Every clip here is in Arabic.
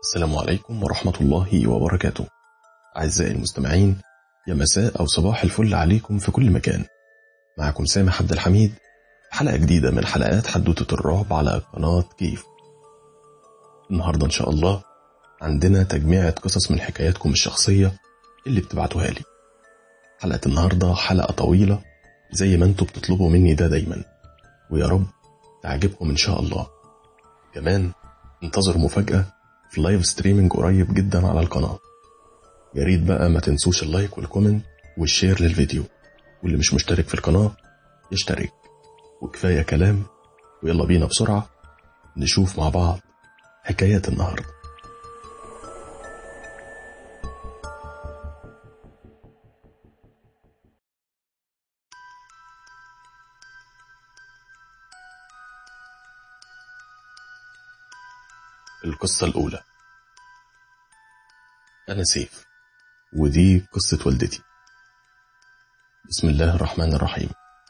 السلام عليكم ورحمة الله وبركاته. أعزائي المستمعين، يا مساء أو صباح الفل عليكم في كل مكان. معكم سامح عبد الحميد، حلقة جديدة من حلقات حدوتة الرعب على قناة كيف. النهاردة إن شاء الله عندنا تجميعة قصص من حكاياتكم الشخصية اللي بتبعتوها لي. حلقة النهاردة حلقة طويلة زي ما انتوا بتطلبوا مني ده دايما، ويا رب تعجبكم إن شاء الله. كمان انتظروا مفاجأة في لايف ستريمينج قريب جدا على القناة. يا ريت بقى ما تنسوش اللايك والكومنت والشير للفيديو، واللي مش مشترك في القناة يشترك. وكفاية كلام، ويلا بينا بسرعة نشوف مع بعض حكايات النهاردة. القصة الأولى. أنا سيف، ودي قصة والدتي. بسم الله الرحمن الرحيم.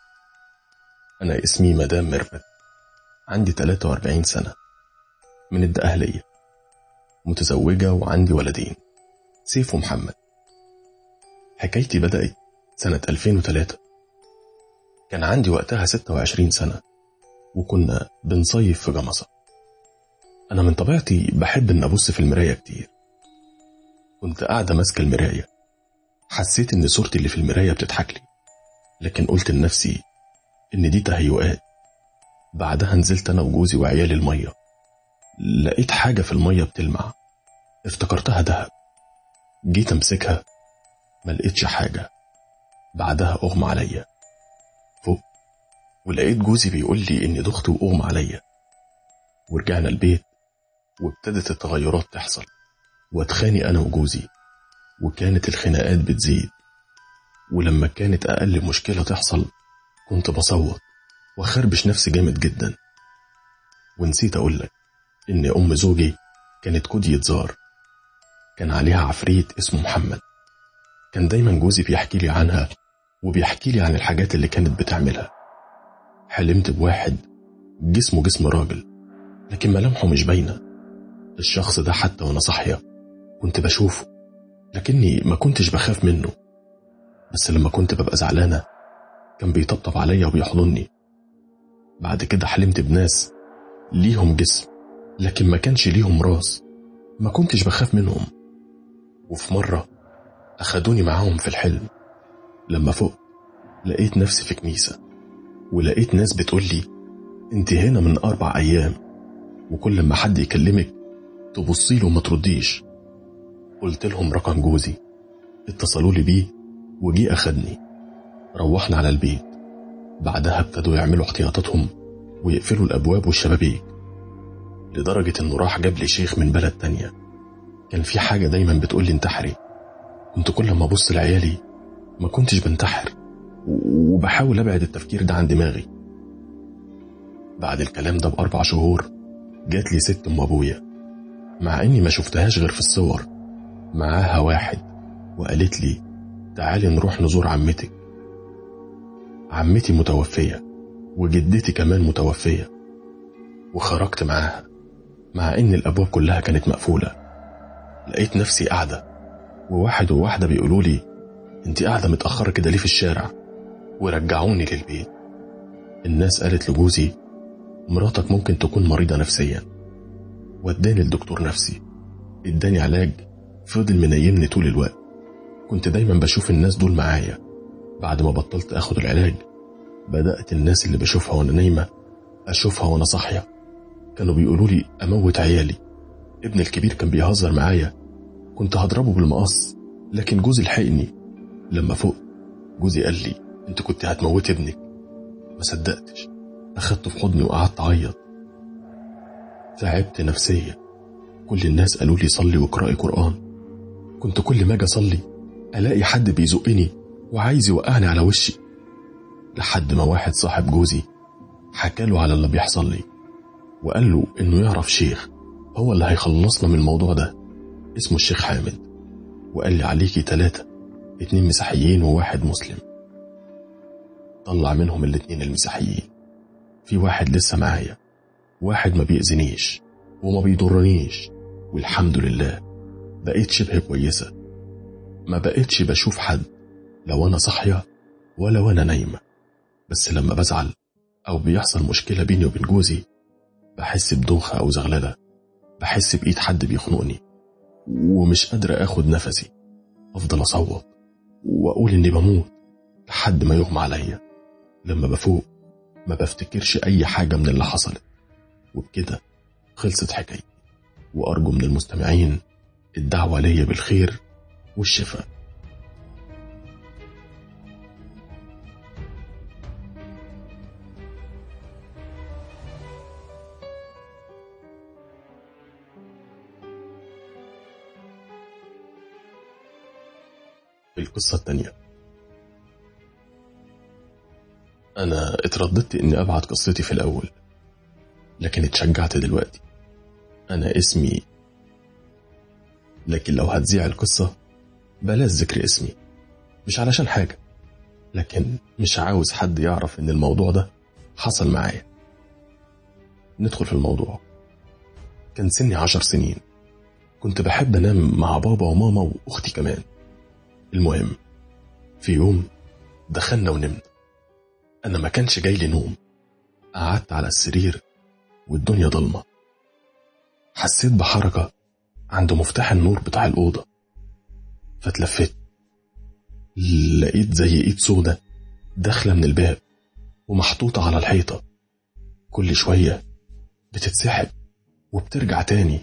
أنا اسمي مدام ميرفت، عندي 43 سنة، من الدقهلية، متزوجة وعندي ولدين، سيف ومحمد. حكايتي بدأت سنة 2003. كان عندي وقتها 26 سنة، وكنا بنصيف في جمصة. أنا من طبيعتي بحب أن أبص في المراية كتير. كنت قاعدة ماسكة المراية، حسيت أن صورتي اللي في المراية بتضحك لي، لكن قلت لنفسي إن دي تهيؤات. بعدها نزلت أنا وجوزي وعيالي المية، لقيت حاجة في المية بتلمع، افتكرتها دهب. جيت أمسكها ما لقيتش حاجة. بعدها أغمى عليا فوق، ولقيت جوزي بيقول لي إني دخت وأغمى عليا. ورجعنا البيت وابتدت التغيرات تحصل، واتخانق أنا وجوزي، وكانت الخناقات بتزيد. ولما كانت أقل مشكلة تحصل كنت بصوت وخربش نفسي جامد جدا. ونسيت أقولك إن أم زوجي كانت كودية زار، كان عليها عفريت اسمه محمد. كان دايما جوزي بيحكي لي عنها، وبيحكي لي عن الحاجات اللي كانت بتعملها. حلمت بواحد جسمه جسم راجل، لكن ملامحه مش باينة. الشخص ده حتى وانا صاحية كنت بشوفه، لكني ما كنتش بخاف منه. بس لما كنت ببقى زعلانة كان بيطبطب عليا وبيحضني. بعد كده حلمت بناس ليهم جسم، لكن ما كانش ليهم راس، ما كنتش بخاف منهم. وفي مرة أخدوني معاهم في الحلم. لما فوق لقيت نفسي في كنيسة، ولقيت ناس بتقولي انت هنا من 4 أيام، وكل ما حد يكلمك تبصيله وما ترديش. قلت لهم رقم جوزي، اتصلوا لي بيه وجي أخدني. روحنا على البيت. بعدها ابتدوا يعملوا احتياطاتهم ويقفلوا الأبواب والشبابيك، لدرجة انه راح جاب لي شيخ من بلد تانية. كان في حاجة دايما بتقول لي انتحري. كنت كل ما ابص لعيالي ما كنتش بنتحر، وبحاول ابعد التفكير ده عن دماغي. بعد الكلام ده ب4 شهور جات لي ست ام ابويا، مع اني ما شفتهاش غير في الصور. معاها واحد، وقالت لي تعالي نروح نزور عمتك. عمتي متوفية، وجدتي كمان متوفية. وخرجت معاها، مع ان الابواب كلها كانت مقفولة. لقيت نفسي قاعدة، وواحد وواحدة بيقولوا لي انت قاعدة متأخرة كده ليه في الشارع، ورجعوني للبيت. الناس قالت لجوزي مراتك ممكن تكون مريضة نفسيا. وداني الدكتور نفسي، اداني علاج، فضل منيمني طول الوقت. كنت دايما بشوف الناس دول معايا. بعد ما بطلت اخد العلاج بدأت الناس اللي بشوفها وانا نايمة اشوفها وانا صاحية. كانوا بيقولوا لي اموت عيالي. ابن الكبير كان بيهزر معايا، كنت هضربه بالمقص، لكن جوزي لحقني. لما فوق جوزي قال لي انت كنت هتموت ابنك. ما صدقتش، اخدته في حضني وقعدت اعيط. تعبت نفسيا. كل الناس قالوا لي صلي واقرأي قرآن. كنت كل ما اجي اصلي الاقي حد بيزقني وعايز يوقعني على وشي، لحد ما واحد صاحب جوزي حكى له على اللي بيحصل لي، وقال له انه يعرف شيخ هو اللي هيخلصنا من الموضوع ده، اسمه الشيخ حامد. وقال لي عليكي 3، 2 مسيحيين وواحد مسلم. طلع منهم ال2 المسيحيين، في واحد لسه معايا، واحد ما بيأذنيش وما بيضرنيش، والحمد لله بقيت شبه كويسة. ما بقيتش بشوف حد لو أنا صاحية ولا وأنا نايمة، بس لما بزعل أو بيحصل مشكلة بيني وبين جوزي بحس بدوخة أو زغللة، بحس بإيد حد بيخنقني ومش قادرة أخد نفسي، أفضل أصوت وأقول إني بموت لحد ما يغمى عليا. لما بفوق ما بفتكرش أي حاجة من اللي حصلت، وبكده خلصت حكايتي. وأرجو من المستمعين الدعوة ليا بالخير والشفاء. القصة التانية. أنا اترددت إني أبعت قصتي في الأول، لكن اتشجعت دلوقتي. أنا اسمي، لكن لو هتذيع القصة بلاش ذكر اسمي، مش علشان حاجة، لكن مش عاوز حد يعرف إن الموضوع ده حصل معايا. ندخل في الموضوع. كان سني 10 سنين، كنت بحب أنام مع بابا وماما وأختي كمان. المهم في يوم دخلنا ونمنا، أنا ما كانش جاي لي نوم. قعدت على السرير والدنيا ضلمة، حسيت بحركة عند مفتاح النور بتاع الأوضة، فتلفت لقيت زي إيد سودة داخلة من الباب ومحطوطة على الحيطة، كل شوية بتتسحب وبترجع تاني.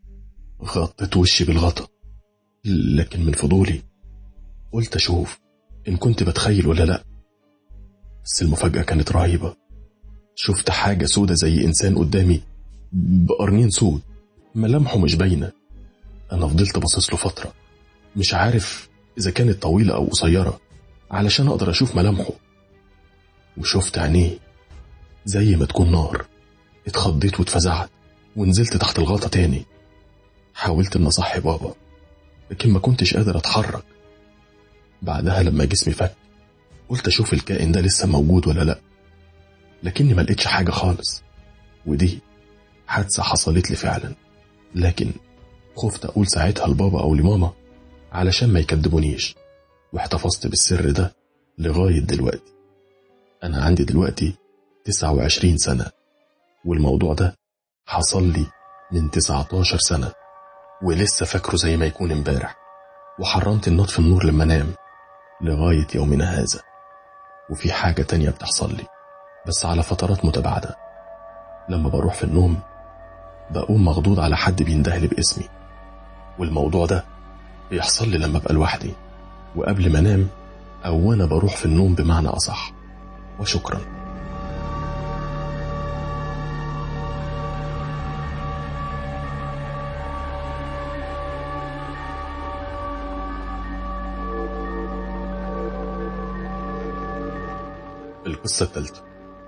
غطيت وشي بالغطا، لكن من فضولي قلت أشوف إن كنت بتخيل ولا لأ. بس المفاجأة كانت رهيبة. شفت حاجة سودة زي إنسان قدامي بقرنين سود، ملامحه مش باينة. أنا فضلت باصص له فترة، مش عارف إذا كانت طويلة أو قصيرة علشان أقدر أشوف ملامحه. وشفت عينيه زي ما تكون نار. اتخضيت واتفزعت ونزلت تحت الغطا تاني. حاولت إن أصحي بابا، لكن ما كنتش قادر أتحرك. بعدها لما جسمي فك قلت أشوف الكائن ده لسه موجود ولا لأ، لكني ما لقيتش حاجة خالص. ودي حادثة حصلت لي فعلا، لكن خفت أقول ساعتها لبابا أو لماما علشان ما يكدبونيش، واحتفظت بالسر ده لغاية دلوقتي. أنا عندي دلوقتي 29 سنة، والموضوع ده حصل لي من 19 سنة، ولسه فاكره زي ما يكون امبارح. وحرمت نطفي النور لما انام لغاية يومنا هذا. وفي حاجة تانية بتحصل لي بس على فترات متباعدة. لما بروح في النوم بقوم مخضوض على حد بيندهلي باسمي، والموضوع ده بيحصل لي لما ابقى لوحدي وقبل ما انام او وانا بروح في النوم بمعنى اصح. وشكرا. القصة الثالثة.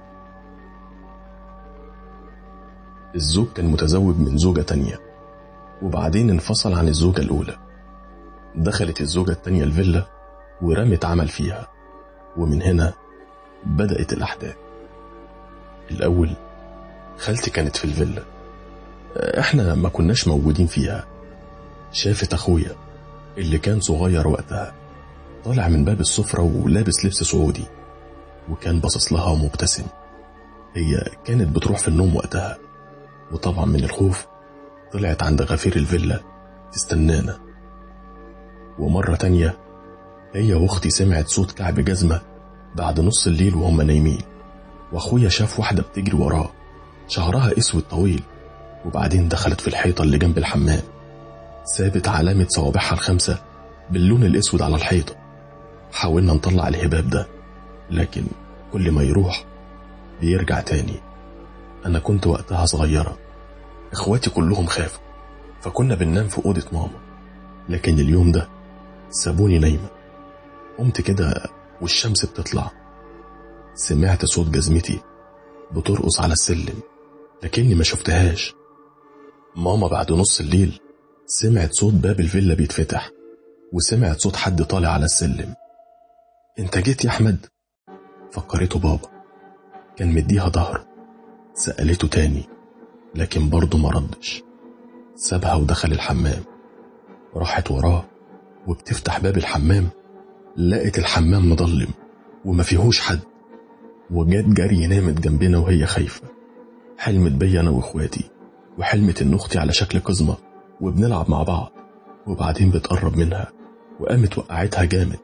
الزوج كان متزوج من زوجة تانية، وبعدين انفصل عن الزوجة الأولى. دخلت الزوجة التانية الفيلا ورمت عمل فيها، ومن هنا بدأت الأحداث. الأول خالتي كانت في الفيلا، احنا ما كناش موجودين فيها. شافت أخويا اللي كان صغير وقتها طالع من باب السفرة ولابس لبس سعودي، وكان باصص لها ومبتسم. هي كانت بتروح في النوم وقتها، وطبعا من الخوف طلعت عند غفير الفيلا تستنانا. ومرة تانية هي واختي سمعت صوت كعب جزمة بعد نص الليل وهم نايمين، واخويا شاف واحدة بتجري وراه شعرها اسود طويل، وبعدين دخلت في الحيطة اللي جنب الحمام، سابت علامة صوابعها ال5 باللون الاسود على الحيطة. حاولنا نطلع الهباب ده، لكن كل ما يروح بيرجع تاني. أنا كنت وقتها صغيرة، إخواتي كلهم خافوا، فكنا بننام في أوضة ماما، لكن اليوم ده سابوني نايمة. قمت كده والشمس بتطلع، سمعت صوت جزمتي بترقص على السلم، لكني ما شفتهاش. ماما بعد نص الليل سمعت صوت باب الفيلا بيتفتح، وسمعت صوت حد طالع على السلم. انت جيت يا أحمد؟ فكرته بابا، كان مديها ظهره. سألته تاني لكن برضه ما ردش. سابها ودخل الحمام. راحت وراه وبتفتح باب الحمام، لقت الحمام مظلم وما فيهوش حد، وجات جري نامت جنبنا وهي خايفة. حلمت بيا أنا وإخواتي، وحلمت إن أختي على شكل قزمة وبنلعب مع بعض، وبعدين بتقرب منها وقامت وقعتها جامد.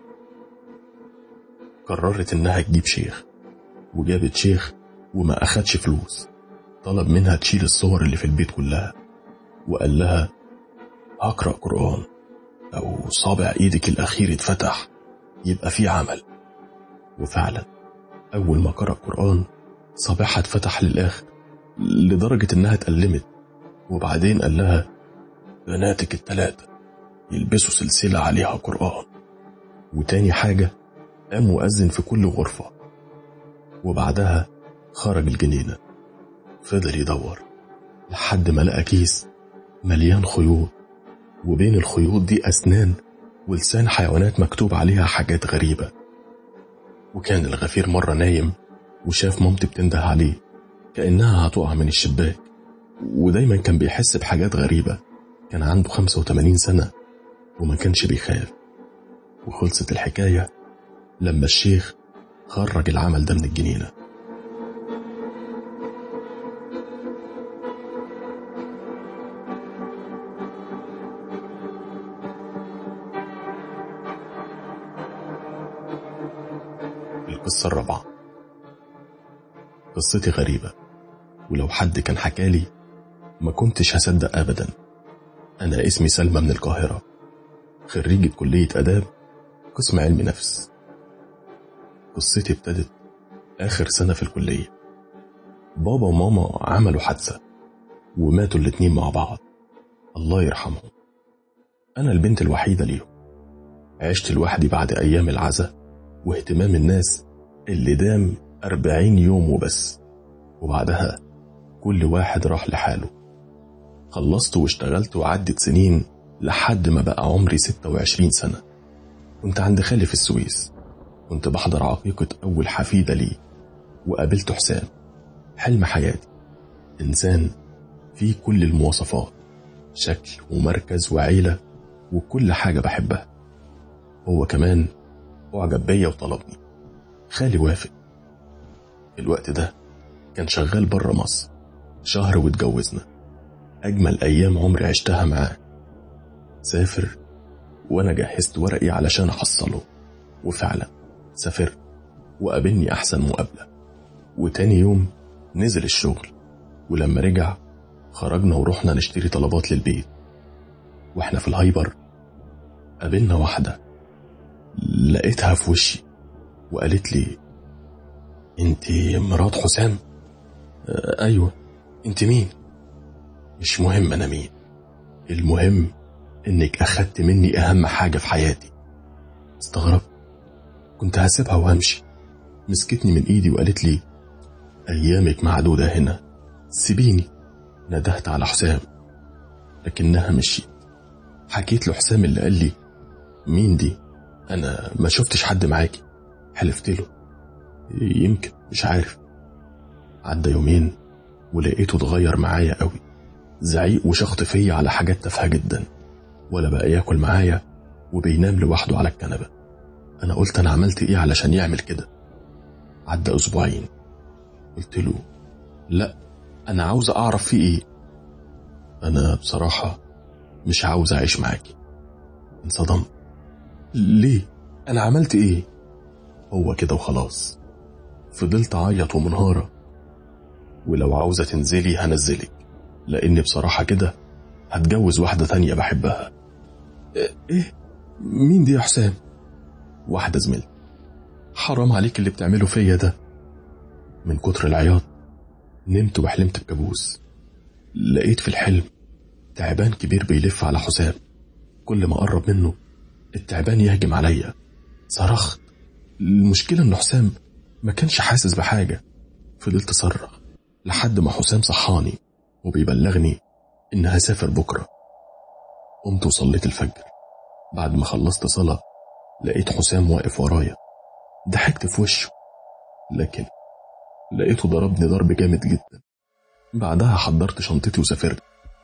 قررت إنها تجيب شيخ، وجابت شيخ وما أخدش فلوس. طلب منها تشيل الصور اللي في البيت كلها، وقال لها هقرأ قرآن، لو صابع ايدك الأخير اتفتح يبقى في عمل. وفعلا أول ما قرأ قرآن صابعها اتفتح للآخر، لدرجة إنها اتألمت. وبعدين قال لها بناتك الثلاثة يلبسوا سلسلة عليها قرآن. وتاني حاجة قام وأذن في كل غرفة. وبعدها خرج الجنينة، فضل يدور لحد ما لقى كيس مليان خيوط، وبين الخيوط دي أسنان ولسان حيوانات مكتوب عليها حاجات غريبة. وكان الغفير مرة نايم وشاف مامتي بتنده عليه كأنها هتقع من الشباك، ودايما كان بيحس بحاجات غريبة. كان عنده 85 سنة وما كانش بيخاف. وخلصت الحكاية لما الشيخ خرج العمل ده من الجنينة. القصة الرابعة. قصتي غريبة، ولو حد كان حكالي ما كنتش هصدق أبدا. أنا اسمي سلمى من القاهرة، خريجة كلية آداب قسم علم نفس. قصتي ابتدت آخر سنة في الكلية. بابا وماما عملوا حادثة وماتوا الاتنين مع بعض، الله يرحمهم. أنا البنت الوحيدة ليهم. عشت لوحدي بعد أيام العزاء واهتمام الناس اللي دام 40 يوم وبس، وبعدها كل واحد راح لحاله. خلصت واشتغلت وعدت سنين لحد ما بقى عمري 26 سنة. كنت عند خالي في السويس، كنت بحضر عقيقة أول حفيدة لي، وقابلت حسام، حلم حياتي. إنسان فيه كل المواصفات، شكل ومركز وعيلة وكل حاجة بحبها. هو كمان أعجب بيا وطلبني. خالي وافق. الوقت ده كان شغال برا مصر، شهر واتجوزنا. أجمل أيام عمري عشتها معاه. سافر وأنا جهزت ورقي علشان أحصله، وفعلا سافرت وقابلني أحسن مقابلة. وتاني يوم نزل الشغل، ولما رجع خرجنا ورحنا نشتري طلبات للبيت. واحنا في الهايبر قابلنا واحدة، لقيتها في وشي وقالت لي انتي مرات حسام؟ ايوه. انتي مين؟ مش مهم انا مين، المهم انك اخدت مني اهم حاجة في حياتي. استغربت، كنت هسيبها وهمشي. مسكتني من ايدي وقالت لي ايامك معدودة هنا، سيبيني. ندهت على حسام لكنها مشيت. حكيت له حسام اللي قال لي مين دي، انا ما شفتش حد معاكي. حلفت له يمكن، مش عارف. عدى يومين ولقيته اتغير معايا قوي، زعيق وشخط فيا على حاجات تافهه جدا، ولا بقى ياكل معايا وبينام لوحده على الكنبه. انا قلت انا عملت ايه علشان يعمل كده؟ عدى اسبوعين، قلت له لا انا عاوز اعرف في ايه. انا بصراحه مش عاوز اعيش معاكي. انصدمت. ليه؟ انا عملت ايه؟ هو كده وخلاص. فضلت اعيط ومنهارة، ولو عاوزة تنزلي هنزلك، لاني بصراحة كده هتجوز واحدة تانية بحبها. ايه؟ مين دي يا حسام؟ واحدة زميلتي. حرام عليك اللي بتعمله فيا ده. من كتر العياط نمت وحلمت بكابوس. لقيت في الحلم تعبان كبير بيلف على حسام، كل ما قرب منه التعبان يهجم عليا. صرخت. المشكلة ان حسام ما كانش حاسس بحاجة. فضلت اصرخ لحد ما حسام صحاني وبيبلغني ان هسافر بكرة. قمت وصليت الفجر. بعد ما خلصت صلاة لقيت حسام واقف ورايا. ضحكت في وشه، لكن لقيته ضربني ضرب جامد جدا. بعدها حضرت شنطتي وسافرت.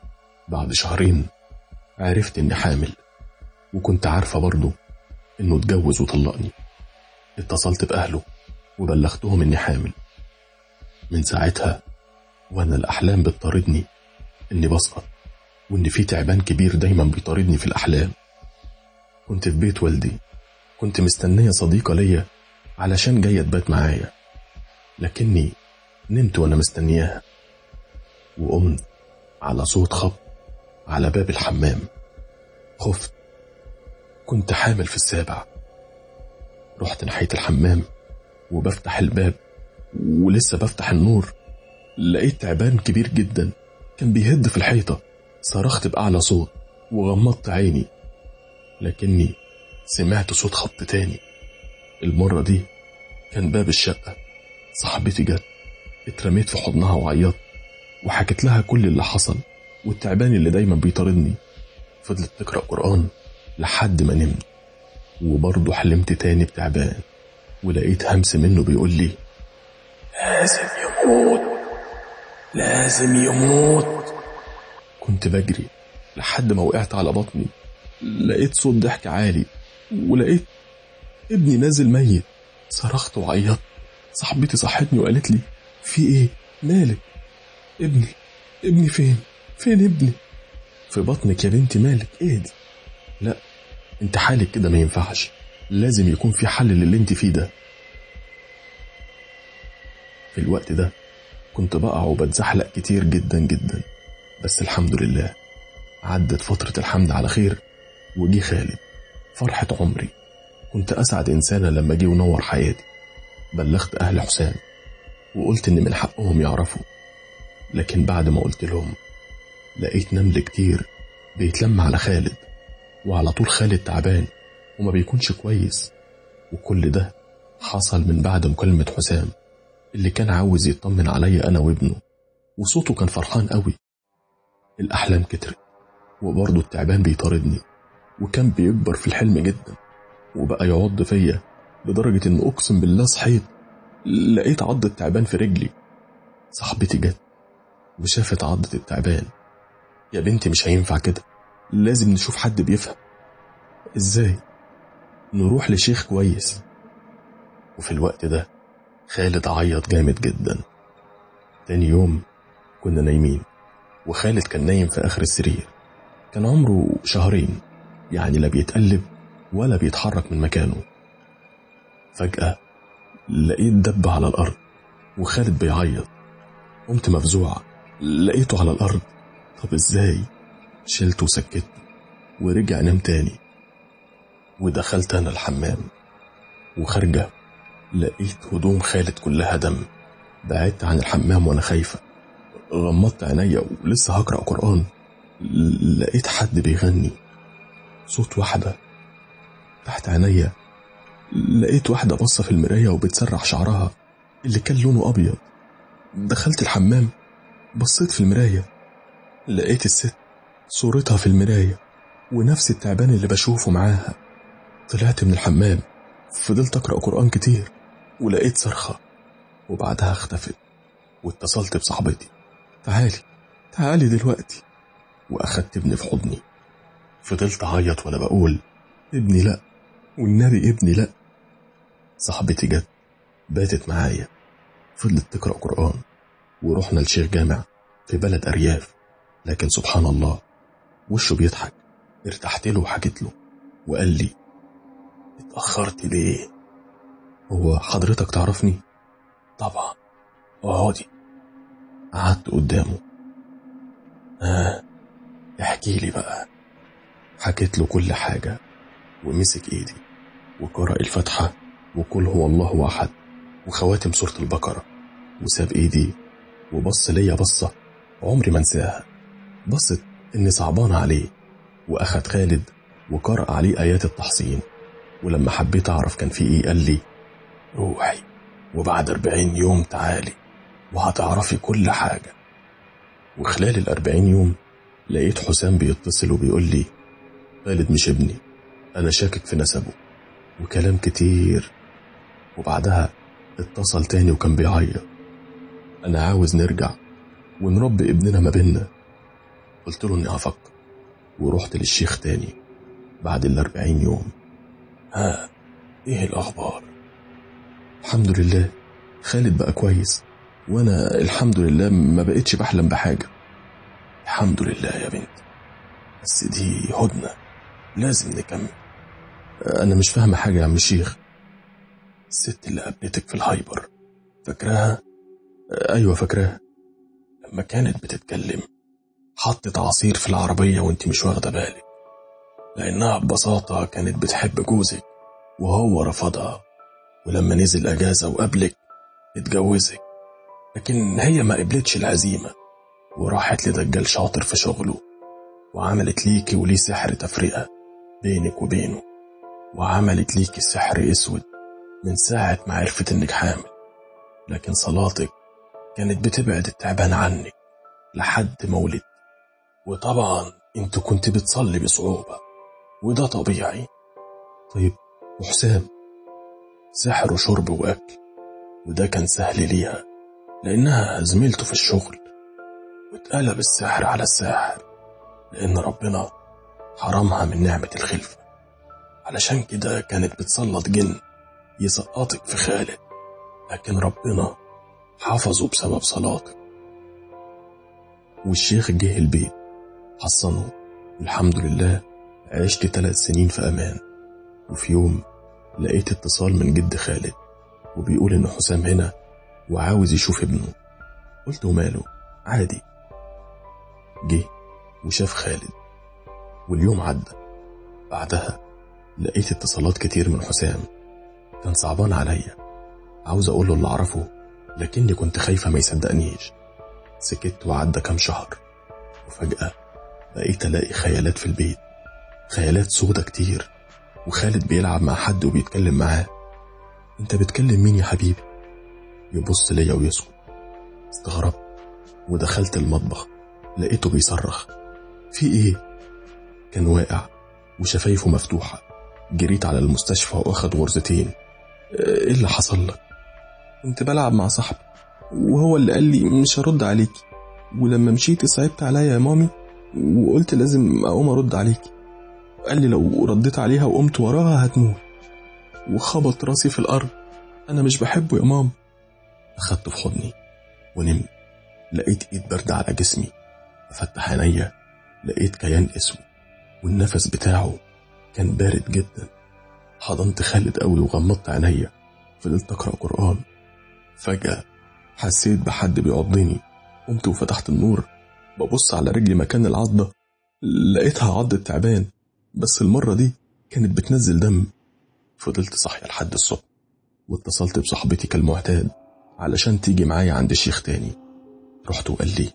بعد شهرين عرفت إني حامل، وكنت عارفة برضه إنه اتجوز وطلقني. اتصلت بأهله وبلغتهم إني حامل. من ساعتها وأنا الأحلام بتطاردني إني بسقط، وإن في تعبان كبير دايما بيطاردني في الأحلام. كنت في بيت والدي، كنت مستنية صديقة ليا علشان جاية تبات معايا، لكني نمت وأنا مستنياها، وقمت على صوت خبط على باب الحمام. خفت، كنت حامل في السابع. رحت ناحية الحمام وبفتح الباب، ولسه بفتح النور لقيت تعبان كبير جدا كان بيهد في الحيطة. صرخت بأعلى صوت وغمضت عيني، لكني سمعت صوت خبط تاني. المرة دي كان باب الشقة. صاحبتي جت، اترميت في حضنها وعيطت وحكيت لها كل اللي حصل والتعبان اللي دايما بيطاردني. فضلت تقرأ قرآن لحد ما نمت، وبرضه حلمت تاني بتعبان، ولقيت همس منه بيقول لي لازم يموت، لازم يموت. كنت بجري لحد ما وقعت على بطني، لقيت صوت ضحك عالي، ولقيت ابني نازل ميت. صرخت وعيطت. صاحبتي صحتني وقالت لي في ايه، مالك؟ ابني فين ابني؟ في بطنك يا بنتي، مالك؟ ايه دي؟ لا، انت حالك كده ما ينفعش، لازم يكون في حل للي انت فيه ده. في الوقت ده كنت بقع وبتزحلق كتير جدا جدا، بس الحمد لله عدت فترة الحمد على خير، وجي خالد فرحة عمري. كنت أسعد إنسانة لما جي ونور حياتي. بلغت أهل حسام وقلت إن من حقهم يعرفوا، لكن بعد ما قلت لهم لقيت نمل كتير بيتلم على خالد، وعلى طول خالد تعبان وما بيكونش كويس. وكل ده حصل من بعد مكالمة حسام اللي كان عاوز يطمن عليا أنا وابنه، وصوته كان فرحان قوي. الأحلام كترت، وبرضه التعبان بيطاردني، وكان بيكبر في الحلم جدا، وبقى يعض فيا لدرجة إن أقسم بالله صحيت لقيت عض التعبان في رجلي. صاحبتي جت وشافت عضة التعبان. يا بنتي مش هينفع كده، لازم نشوف حد بيفهم. ازاي؟ نروح لشيخ كويس. وفي الوقت ده خالد عيط جامد جدا. تاني يوم كنا نايمين، وخالد كان نايم في آخر السرير. كان عمره 2 شهر، يعني لا بيتقلب ولا بيتحرك من مكانه. فجأة لقيت دب على الأرض وخالد بيعيط. قمت مفزوعة، لقيته على الأرض. طب ازاي؟ شلته وسكته ورجع نام تاني. ودخلت أنا الحمام، وخارجة لقيت هدوم خالد كلها دم. بعدت عن الحمام وأنا خايفة. غمضت عينيا ولسه هقرأ قرآن، لقيت حد بيغني، صوت واحدة. تحت عينيا لقيت واحدة بصة في المراية وبتسرح شعرها اللي كان لونه أبيض. دخلت الحمام، بصيت في المراية، لقيت الست صورتها في المراية ونفس التعبان اللي بشوفه معاها. طلعت من الحمام، فضلت أقرأ قرآن كتير، ولقيت صرخة، وبعدها اختفت. واتصلت بصاحبتي، تعالي دلوقتي. وأخدت ابني في حضني. فضلت أعيط وأنا بقول ابني لأ، والنبي ابني لأ. صاحبتي جت باتت معايا، فضلت تقرأ قرآن، ورحنا لشيخ جامع في بلد أرياف. لكن سبحان الله وشه بيضحك. ارتحت له وحكيت له، وقال لي اتأخرت ليه؟ هو حضرتك تعرفني؟ طبعا، اقعدي. قعدت قدامه. احكي لي بقى. حكيت له كل حاجة، ومسك ايدي وقرأ الفاتحة وقل هو الله أحد وخواتم سورة البقرة، وساب ايدي وبص ليا بصة عمري ما انساها. بصت اني صعبان عليه، واخد خالد وقرأ عليه آيات التحصين. ولما حبيت اعرف كان في ايه، قال لي روحي وبعد 40 يوم تعالي وهتعرفي كل حاجة. وخلال 40 يوم لقيت حسام بيتصل وبيقول لي خالد مش ابني، انا شاكك في نسبه، وكلام كتير. وبعدها اتصل تاني وكان بيعيط، انا عاوز نرجع ونربي ابننا ما بيننا. قلت له إني هفكر، ورحت للشيخ تاني بعد 40 يوم. ها، إيه الأخبار؟ الحمد لله، خالد بقى كويس، وأنا الحمد لله ما بقيتش بحلم بحاجة. الحمد لله يا بنت، بس دي هدنة، لازم نكمل. أنا مش فاهمة حاجة يا عم الشيخ. الست اللي قابلتك في الهايبر، فاكراها؟ أيوة فاكراها. لما كانت بتتكلم حطت عصير في العربية وانت مش واخدة بالك، لأنها ببساطة كانت بتحب جوزك وهو رفضها، ولما نزل أجازة وقابلك اتجوزك، لكن هي ما قبلتش العزيمة وراحت لدجال شاطر في شغله، وعملت ليكي وليه سحر تفرقة بينك وبينه، وعملت ليكي سحر اسود من ساعة ما عرفت انك حامل، لكن صلاتك كانت بتبعد التعبان عنك لحد ما ولدت. وطبعا انت كنت بتصلي بصعوبة، وده طبيعي. طيب وحسام؟ سحر وشرب وأكل، وده كان سهل ليها لأنها زميلته في الشغل، واتقلب السحر على الساحر لأن ربنا حرمها من نعمة الخلفة، علشان كده كانت بتسلط جن يسقطك في خالد، لكن ربنا حفظه بسبب صلاتك. والشيخ جه البيت حصنه، والحمد لله عشت 3 سنين في أمان. وفي يوم لقيت اتصال من جد خالد وبيقول إن حسام هنا وعاوز يشوف ابنه. قلت وماله، عادي. جه وشاف خالد، واليوم عدى. بعدها لقيت اتصالات كتير من حسام، كان صعبان عليا، عاوز أقوله اللي أعرفه لكني كنت خايفة ما يصدقنيش. سكت وعدى كام شهر، وفجأة بقيت ألاقي خيالات في البيت، خيالات سودة كتير، وخالد بيلعب مع حد وبيتكلم معاه. انت بتكلم مين يا حبيبي؟ يبص ليا ويسكت. استغربت ودخلت المطبخ، لقيته بيصرخ. في ايه؟ كان واقع وشفايفه مفتوحة. جريت على المستشفى واخد غرزتين. ايه اللي حصل لك؟ كنت بلعب مع صاحبي وهو اللي قال لي مش هرد عليكي، ولما مشيت صعبت عليا يا مامي وقلت لازم اقوم ارد عليكي، قال لي لو رديت عليها وقمت وراها هتموت، وخبط راسي في الارض. انا مش بحبه يا ماما. اخدته في حضني ونمت. لقيت ايد برد على جسمي، افتح عينيا لقيت كيان اسود والنفس بتاعه كان بارد جدا. حضنت خالد قوي وغمضت عينيا، فضلت اقرا قرآن. فجأة حسيت بحد بيعضني، قمت وفتحت النور. ببص على رجلي مكان العضة، لقيتها عضة تعبان، بس المرة دي كانت بتنزل دم. فضلت صاحية لحد الصبح، واتصلت بصاحبتي كالمعتاد علشان تيجي معايا عند الشيخ تاني. رحت وقال لي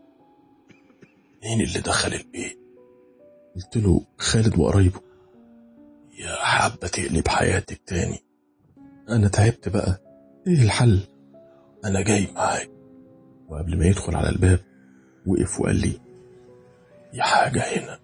مين اللي دخل البيت؟ قلت له خالد وقرايبه. يا حابة تقلب حياتك تاني. أنا تعبت بقى، إيه الحل؟ أنا جاي معاك. وقبل ما يدخل على الباب وقف وقال لي يا حاجة هنا.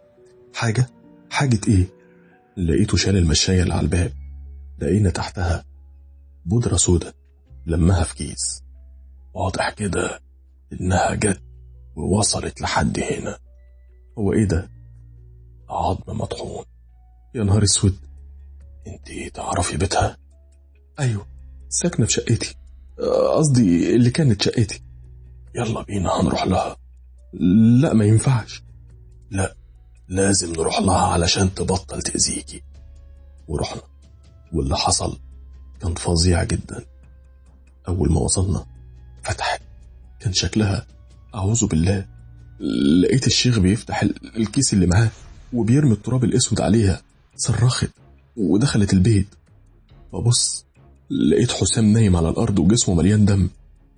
حاجة إيه؟ لقيته شال المشاية اللي على الباب، لقينا تحتها بودرة سودة لمها في كيس، واضح كده إنها جت ووصلت لحد هنا. هو إيه ده؟ عظم مطحون. يا نهار اسود. انتي تعرفي بيتها؟ أيوة، ساكنة في شقتي، قصدي اللي كانت شقتي. يلا بينا هنروح لها. لا ما ينفعش. لا، لازم نروح لها علشان تبطل تأذيكي. ورحنا، واللي حصل كان فظيع جدا. أول ما وصلنا فتحت، كان شكلها أعوذ بالله. لقيت الشيخ بيفتح الكيس اللي معاه وبيرمي التراب الأسود عليها. صرخت ودخلت البيت. ببص لقيت حسام نايم على الأرض وجسمه مليان دم.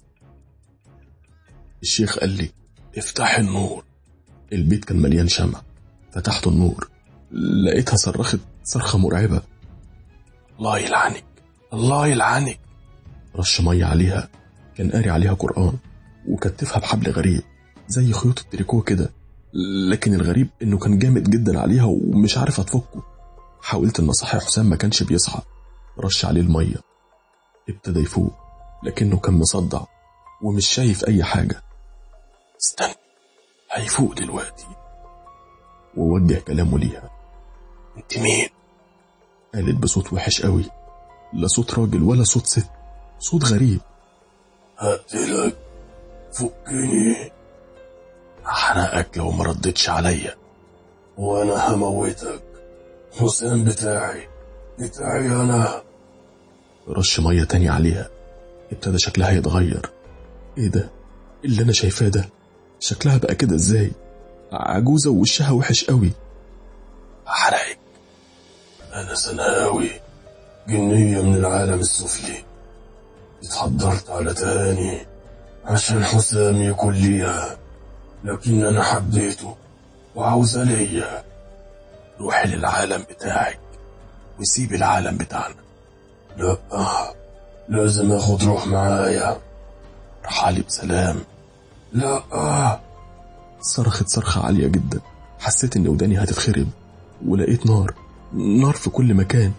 الشيخ قال لي افتح النور. البيت كان مليان شمع. فتحت النور، لقيتها صرخت صرخة مرعبة. الله يلعنك، الله يلعنك. رش مية عليها، كان قاري عليها قرآن وكتفها بحبل غريب زي خيوط التريكو كده، لكن الغريب انه كان جامد جدا عليها ومش عارف اتفكه. حاولت ان اصحي حسام، ما كانش بيصحى. رش عليه المية، ابتدى يفوق لكنه كان مصدع ومش شايف اي حاجة. استنى، هيفوق دلوقتي. ووجه كلامه ليها. انت مين؟ قالت بصوت وحش قوي، لا صوت راجل ولا صوت ست، صوت غريب. هقتلك، فكني، هحرقك لو ما ردتش عليا، وانا هموتك. حسام بتاعي انا. رش مية تاني عليها، ابتدى شكلها يتغير. ايه ده اللي انا شايفاه ده؟ شكلها بقى كده ازاي؟ عجوزة ووشها وحش قوي. هحرقك، انا سناوي، جنية من العالم السفلي، اتحضرت على تهاني عشان حسام يكون ليها، لكن انا حبيته وعاوزة ليا. روحي للعالم بتاعك وسيب العالم بتاعنا. لا، لازم اخد روح معايا. رحالي بسلام. لا. صرخت صرخة عالية جدا، حسيت ان وداني هتتخرب، ولقيت نار في كل مكان.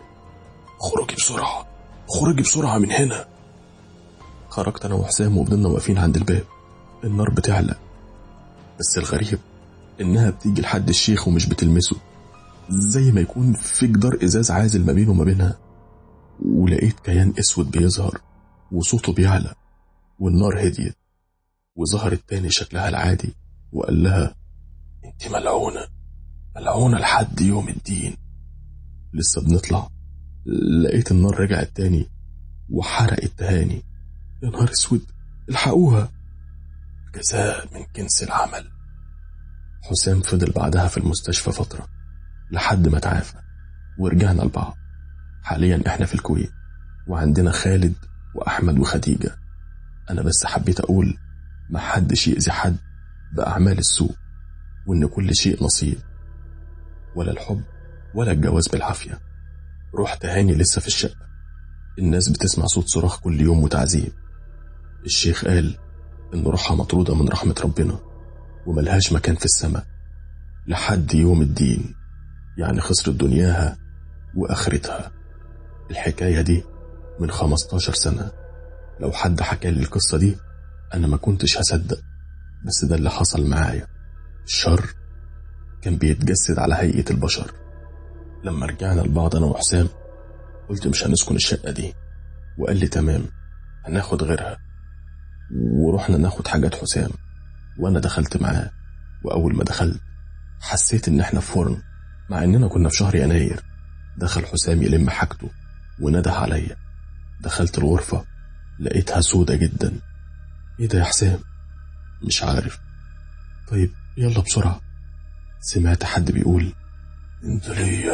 خرجي بسرعة من هنا. خرجت انا وحسام وفضلنا واقفين عند الباب. النار بتعلى، بس الغريب انها بتيجي لحد الشيخ ومش بتلمسه، زي ما يكون في جدار ازاز عازل ما بينه وما بينها. ولقيت كيان اسود بيظهر وصوته بيعلى، والنار هديت وظهر التاني شكلها العادي، وقال لها انت ملعونة لحد يوم الدين. لسه بنطلع لقيت النار رجعت تاني وحرق التهاني. يا نهار اسود، الحقوها. جزاء من جنس العمل. حسام فضل بعدها في المستشفى فترة لحد ما تعافى ورجعنا لبعض. حاليا احنا في الكويت وعندنا خالد وأحمد وخديجة. أنا بس حبيت أقول ما حدش يأذي حد بأعمال السوء، وإن كل شيء نصيب، ولا الحب ولا الجواز بالعافية. رحت هاني لسه في الشقة، الناس بتسمع صوت صراخ كل يوم وتعذيب. الشيخ قال إن روحها مطرودة من رحمة ربنا وملهاش مكان في السماء لحد يوم الدين، يعني خسرت دنياها وآخرتها. الحكاية دي من 15 سنة. لو حد حكى لي القصة دي أنا ما كنتش هصدق، بس ده اللي حصل معايا. الشر كان بيتجسد على هيئة البشر. لما رجعنا لبعض أنا وحسام قلت مش هنسكن الشقة دي، وقال لي تمام هناخد غيرها. ورحنا ناخد حاجات حسام، وأنا دخلت معاه. وأول ما دخلت حسيت إن احنا في فرن، مع إننا كنا في شهر يناير. دخل حسام يلم حاجته ونده عليا. دخلت الغرفة لقيتها سودة جدا. ايه ده يا حسام؟ مش عارف. طيب يلا بسرعة. سمعت حد بيقول انت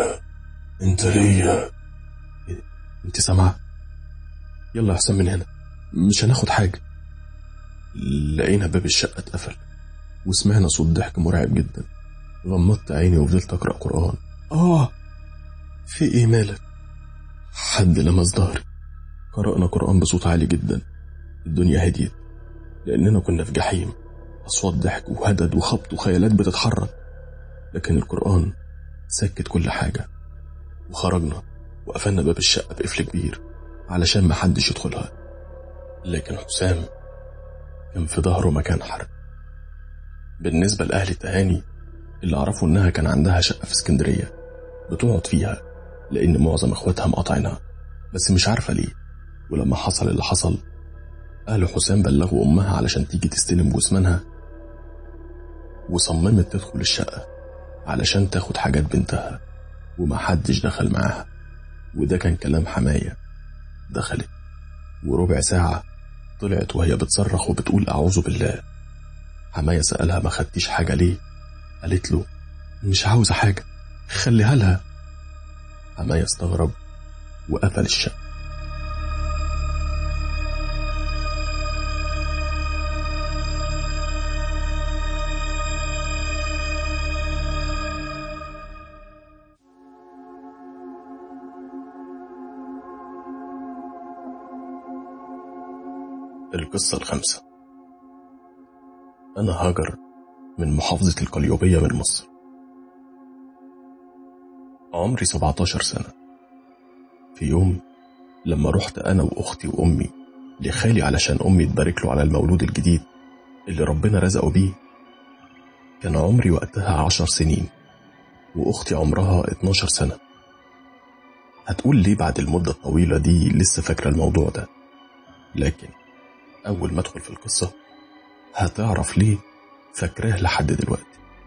ليا. انت سامعة؟ يلا يا حسام من هنا، مش هناخد حاجة. لقينا باب الشقة اتقفل وسمعنا صوت ضحك مرعب جدا. غمضت عيني وفضلت أقرأ قرآن. في ايه مالك؟ حد لمس ظهري. قرأنا قرآن بصوت عالي جدا. الدنيا هديت لأننا كنا في جحيم، أصوات ضحك وهدد وخبط وخيالات بتتحرك، لكن القرآن سكت كل حاجة. وخرجنا وقفلنا باب الشقة بقفل كبير علشان ما حدش يدخلها. لكن حسام كان في ظهره مكان حرق. بالنسبة لأهل التهاني اللي عرفوا إنها كان عندها شقة في اسكندرية بتقعد فيها، لأن معظم إخواتها مقاطعينها، بس مش عارفة ليه. ولما حصل اللي حصل أهل حسام بلغوا أمها علشان تيجي تستلم جثمانها، وصممت تدخل الشقة علشان تاخد حاجات بنتها، وما حدش دخل معاها. وده كان كلام حماية. دخلت وربع ساعة طلعت وهي بتصرخ وبتقول أعوذ بالله. حماية سألها ما خدتيش حاجة ليه؟ قالت له مش عاوزة حاجة، خليها لها. حماية استغرب وقفل الشقة. القصة 5. أنا هاجر من محافظة القليوبية من مصر. عمري 17 سنة. في يوم لما رحت أنا وأختي وأمي لخالي علشان أمي تبارك له على المولود الجديد اللي ربنا رزقه بيه، كان عمري وقتها 10 سنين. وأختي عمرها 12 سنة. هتقول ليه بعد المدة الطويلة دي لسه فاكرة الموضوع ده؟ لكن أول ما أدخل في القصة هتعرف ليه فاكراه لحد دلوقتي.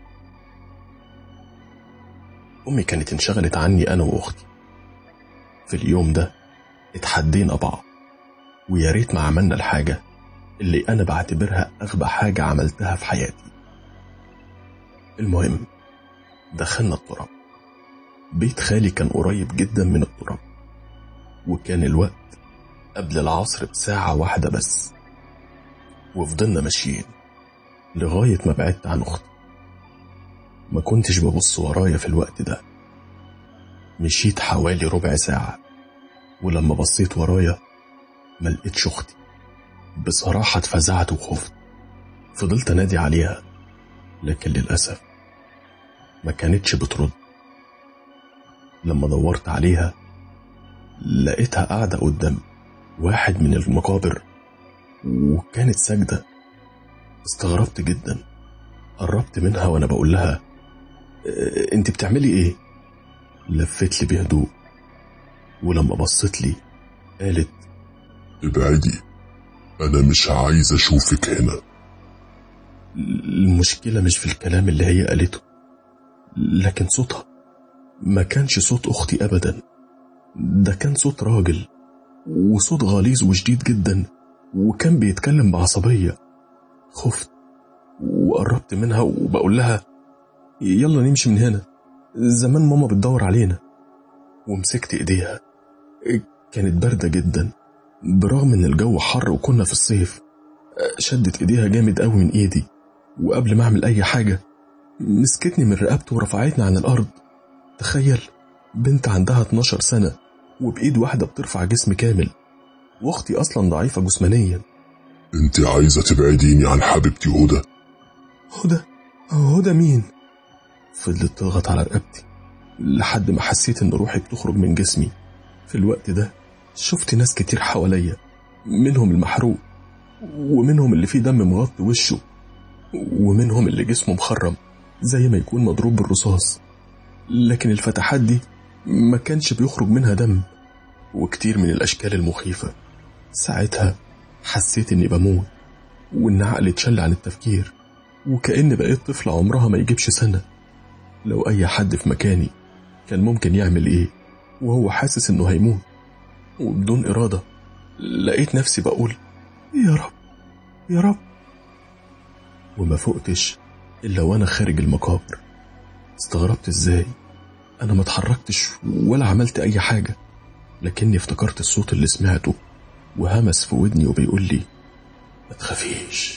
أمي كانت انشغلت عني أنا وأختي. في اليوم ده اتحدينا بعض، ويا ريت ما عملنا الحاجة اللي أنا بعتبرها أغبى حاجة عملتها في حياتي. المهم دخلنا التراب. بيت خالي كان قريب جدا من التراب، وكان الوقت قبل العصر بساعة واحدة بس. وفضلنا ماشيين لغاية ما بعدت عن أختي. ما كنتش ببص ورايا في الوقت ده. مشيت حوالي ربع ساعة، ولما بصيت ورايا ما لقيتش أختي. بصراحة اتفزعت وخفت. فضلت أنادي عليها، لكن للأسف ما كانتش بترد. لما دورت عليها لقيتها قاعدة قدام واحد من المقابر، وكانت ساجدة. استغربت جدا. قربت منها وانا بقول لها انت بتعملي ايه؟ لفت لي بهدوء، ولما بصت لي قالت ابعدي، انا مش عايز اشوفك هنا. المشكلة مش في الكلام اللي هي قالته، لكن صوتها ما كانش صوت اختي ابدا. ده كان صوت راجل، وصوت غليظ وشديد جدا، وكان بيتكلم بعصبية. خفت وقربت منها وبقول لها يلا نمشي من هنا، زمان ماما بتدور علينا. ومسكت ايديها. كانت باردة جدا برغم ان الجو حر وكنا في الصيف. شدت ايديها جامد قوي من ايدي، وقبل ما اعمل اي حاجة مسكتني من رقبته ورفعتني عن الارض. تخيل، بنت عندها 12 سنة وبايد واحدة بترفع جسم كامل، واختي اصلا ضعيفة جسمانيا. انت عايزة تبعديني عن حبيبتي هدى؟ هدى مين؟ فضلت تضغط على رقبتي لحد ما حسيت ان روحي بتخرج من جسمي. في الوقت ده شفت ناس كتير حواليا، منهم المحروق، ومنهم اللي فيه دم مغطي وشه، ومنهم اللي جسمه مخرم زي ما يكون مضروب بالرصاص، لكن الفتحات دي ما كانش بيخرج منها دم. وكتير من الأشكال المخيفة. ساعتها حسيت إني بموت، وإن عقلي اتشل عن التفكير، وكأن بقيت طفل عمرها ما يجيبش سنة. لو أي حد في مكاني كان ممكن يعمل إيه وهو حاسس إنه هيموت؟ وبدون إرادة لقيت نفسي بقول يا رب يا رب. وما فقتش إلا وأنا خارج المقابر. استغربت إزاي أنا ما اتحركتش ولا عملت أي حاجة، لكني افتكرت الصوت اللي سمعته وهمس في ودني وبيقول لي ما تخافيش.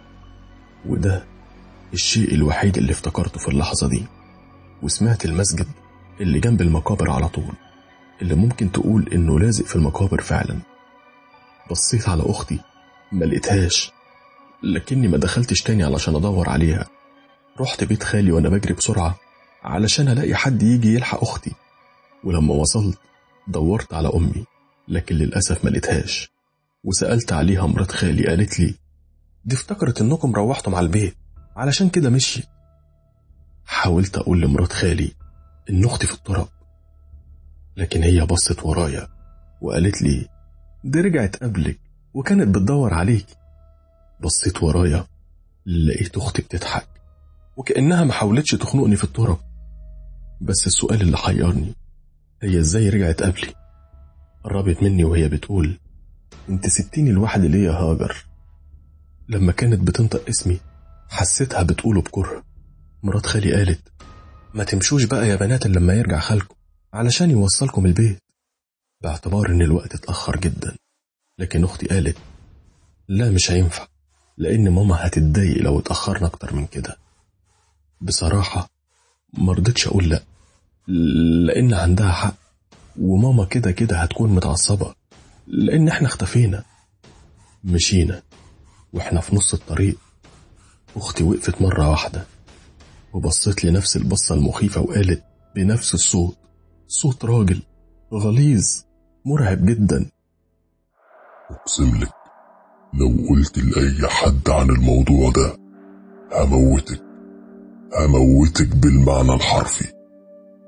وده الشيء الوحيد اللي افتكرته في اللحظة دي. وسمعت المسجد اللي جنب المقابر على طول، اللي ممكن تقول إنه لازق في المقابر فعلا. بصيت على أختي ما لقيتهاش، لكني ما دخلتش تاني علشان أدور عليها. رحت بيت خالي وأنا بجري بسرعة علشان ألاقي حد يجي يلحق أختي. ولما وصلت دورت على أمي، لكن للأسف ما لقيتهاش. وسألت عليها مرات خالي، قالت لي دي افتكرت إنكم روحتم على البيت علشان كده مشيت. حاولت أقول لمرات خالي إن أختي في التراب، لكن هي بصت ورايا وقالت لي دي رجعت قبلك وكانت بتدور عليك. بصيت ورايا لقيت أختي بتضحك وكأنها ما حاولتش تخنقني في التراب. بس السؤال اللي حيرني هي ازاي رجعت قبلي؟ قربت مني وهي بتقول انت سبتيني لوحدي ليه يا هاجر؟ لما كانت بتنطق اسمي حسيتها بتقوله بكره. مرات خالي قالت ما تمشوش بقى يا بنات لما يرجع خالكم علشان يوصلكم البيت، باعتبار ان الوقت اتأخر جدا. لكن اختي قالت لا مش هينفع، لان ماما هتتضايق لو اتأخرنا اكتر من كده. بصراحة مرضتش اقول لا، لان عندها حق، وماما كده كده هتكون متعصبة لان احنا اختفينا. مشينا واحنا في نص الطريق اختي وقفت مرة واحدة وبصت لي نفس البصة المخيفة وقالت بنفس الصوت، صوت راجل غليظ مرعب جدا، اقسم لك لو قلت لأي حد عن الموضوع ده هموتك بالمعنى الحرفي.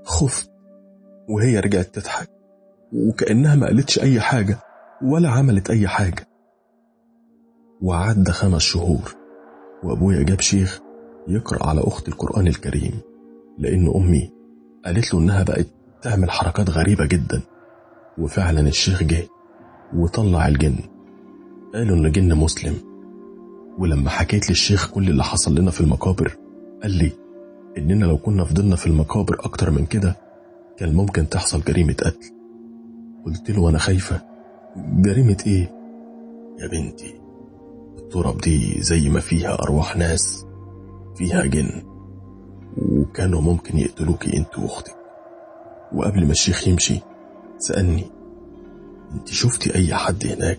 خفت، وهي رجعت تضحك وكأنها ما قالتش أي حاجة ولا عملت أي حاجة. وعدى 5 شهور وأبويا جاب شيخ يقرأ على أختي القرآن الكريم، لأن أمي قالت له إنها بقت تعمل حركات غريبة جدا. وفعلا الشيخ جه وطلع الجن، قالوا إن جن مسلم. ولما حكيت للشيخ كل اللي حصل لنا في المقابر قال لي إننا لو كنا فضلنا في المقابر أكتر من كده كان ممكن تحصل جريمة قتل. قلت له أنا خايفة. جريمة إيه؟ يا بنتي التراب دي زي ما فيها أرواح ناس فيها جن، وكانوا ممكن يقتلوكي انت واختك. وقبل ما الشيخ يمشي سألني انت شفتي اي حد هناك؟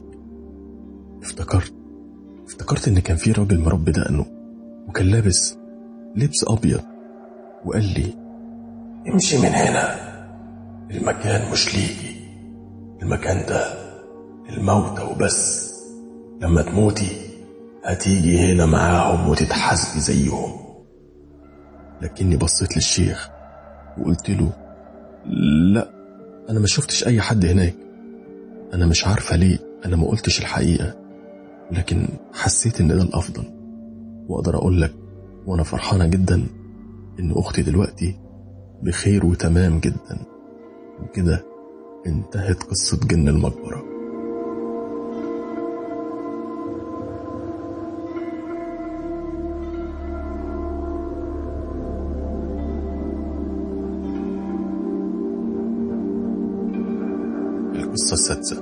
افتكرت ان كان في راجل مربي دقنه وكان لابس لبس ابيض، وقال لي امشي من هنا، المكان مش ليكي، المكان ده الموتى وبس، لما تموتي هتيجي هنا معاهم وتتحاسبي زيهم. لكني بصيت للشيخ وقلت له لا، أنا ما شفتش أي حد هناك. أنا مش عارفة ليه أنا ما قلتش الحقيقة، لكن حسيت إن ده الأفضل. وأقدر أقول لك وأنا فرحانة جدا إن أختي دلوقتي بخير وتمام جدا. وكده انتهت قصة جن المقبرة. القصة السادسة.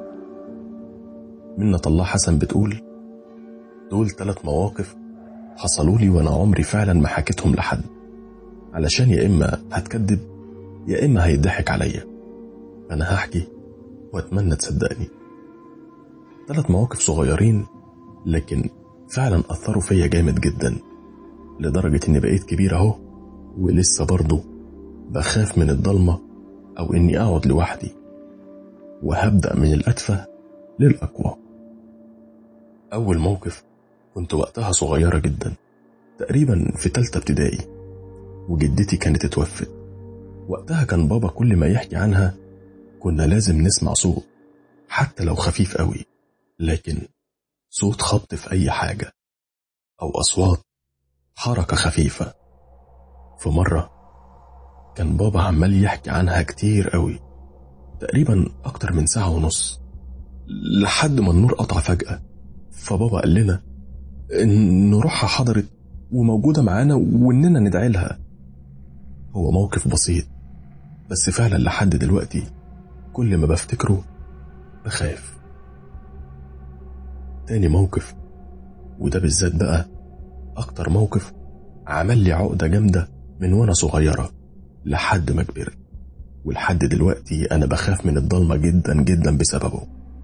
منة الله حسن بتقول دول 3 مواقف حصلوا لي وأنا عمري فعلا ما حكيتهم لحد، علشان يا إما هتكذب يا إما هيضحك عليا. أنا هحكي وأتمنى تصدقني. 3 مواقف صغيرين لكن فعلا أثروا فيا جامد جدا، لدرجة إني بقيت كبير أهو ولسه برضو بخاف من الضلمة أو إني أقعد لوحدي. وهبدأ من الأتفه للأقوى. أول موقف كنت وقتها صغيرة جدا، تقريبا في 3 ابتدائي، وجدتي كانت اتوفت. وقتها كان بابا كل ما يحكي عنها كنا لازم نسمع صوت حتى لو خفيف قوي، لكن صوت خبط في أي حاجة أو أصوات حركة خفيفة. في مرة كان بابا عمال يحكي عنها كتير قوي، تقريبا أكتر من 1.5 ساعة، لحد ما النور قطع فجأة. فبابا قال لنا إن روحها حضرت وموجودة معانا وإننا ندعي لها. هو موقف بسيط بس فعلا لحد دلوقتي كل ما بفتكره بخاف. تاني موقف، وده بالذات بقى أكتر موقف عمل لي عقدة جامدة من وأنا صغيرة لحد ما كبرت، ولحد دلوقتي أنا بخاف من الضلمة جدا جدا بسببه.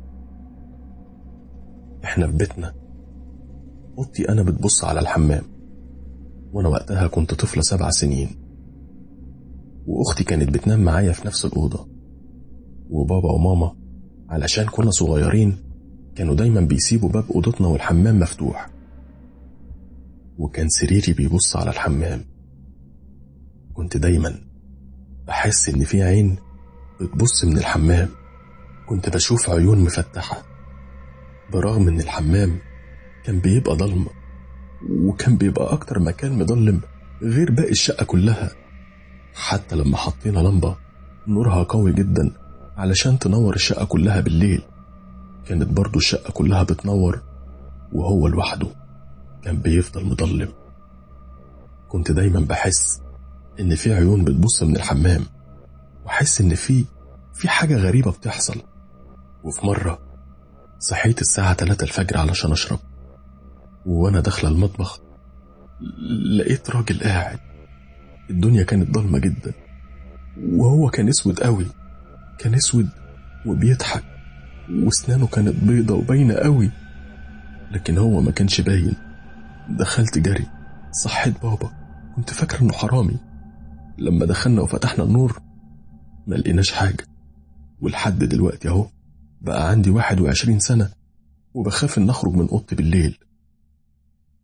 إحنا في بيتنا أوضتي أنا بتبص على الحمام، وأنا وقتها كنت طفلة 7 سنين، وأختي كانت بتنام معايا في نفس الأوضة. وبابا وماما علشان كنا صغيرين كانوا دايما بيسيبوا باب أوضتنا والحمام مفتوح، وكان سريري بيبص على الحمام. كنت دايما بحس إن في عين بتبص من الحمام، كنت بشوف عيون مفتحة، برغم إن الحمام كان بيبقى ضلمة، وكان بيبقى أكتر مكان مضلم غير باقي الشقة كلها. حتى لما حطينا لمبة نورها قوي جدا علشان تنور الشقة كلها بالليل، كانت برضو الشقة كلها بتنور وهو لوحده كان بيفضل مضلم. كنت دايما بحس إن في عيون بتبص من الحمام، وحس إن في حاجة غريبة بتحصل. وفي مرة صحيت الساعة 3 الفجر علشان أشرب، وأنا داخلة المطبخ لقيت راجل قاعد. الدنيا كانت ضلمة جدا وهو كان اسود قوي، كان اسود وبيضحك، واسنانه كانت بيضة وباينة قوي، لكن هو ما كانش باين. دخلت جري صحيت بابا، كنت فاكر انه حرامي. لما دخلنا وفتحنا النور ما لقيناش حاجة، ولحد دلوقتي اهو بقى عندي 21 سنة وبخاف ان اخرج من اوضتي بالليل.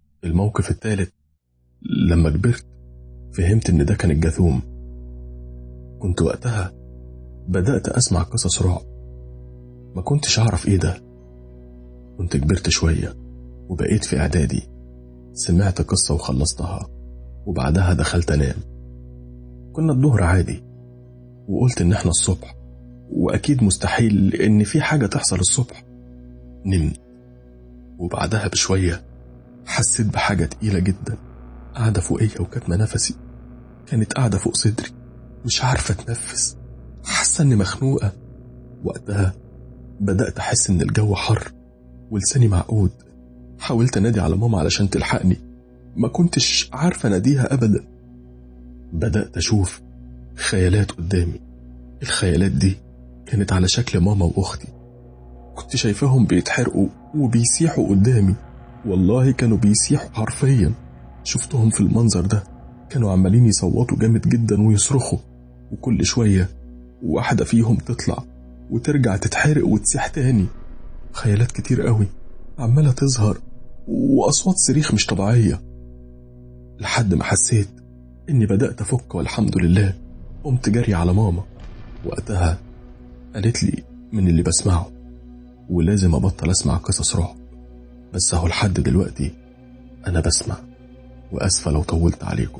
الموقف الثالث، لما كبرت فهمت ان ده كان الجاثوم. كنت وقتها بدأت أسمع قصص رعب، ما كنتش أعرف إيه ده. كنت كبرت شوية وبقيت في إعدادي، سمعت قصة وخلصتها وبعدها دخلت أنام. كنا الظهر عادي وقلت إن إحنا الصبح وأكيد مستحيل إن في حاجة تحصل الصبح. نمت وبعدها بشوية حسيت بحاجة تقيلة جدا قاعدة فوقيا وكاتمة نفسي، كانت قاعدة فوق صدري، مش عارفة أتنفس، حاسة إني مخنوقة. وقتها بدأت أحس إن الجو حر ولساني معقود. حاولت أنادي على ماما علشان تلحقني، ما كنتش عارفة أناديها أبدا. بدأت أشوف خيالات قدامي، الخيالات دي كانت على شكل ماما وأختي، كنت شايفاهم بيتحرقوا وبيسيحوا قدامي، والله كانوا بيسيحوا حرفيا. شفتهم في المنظر ده كانوا عمالين يصوتوا جامد جدا ويصرخوا، وكل شوية واحدة فيهم تطلع وترجع تتحرق وتسيح تاني. خيالات كتير قوي عمالة تظهر وأصوات صريخ مش طبيعية، لحد ما حسيت إني بدأت أفك والحمد لله. قمت جري على ماما، وقتها قالت لي من اللي بسمعه ولازم أبطل أسمع قصص رعب، بس أهو لحد دلوقتي أنا بسمع، وأسفة لو طولت عليكم.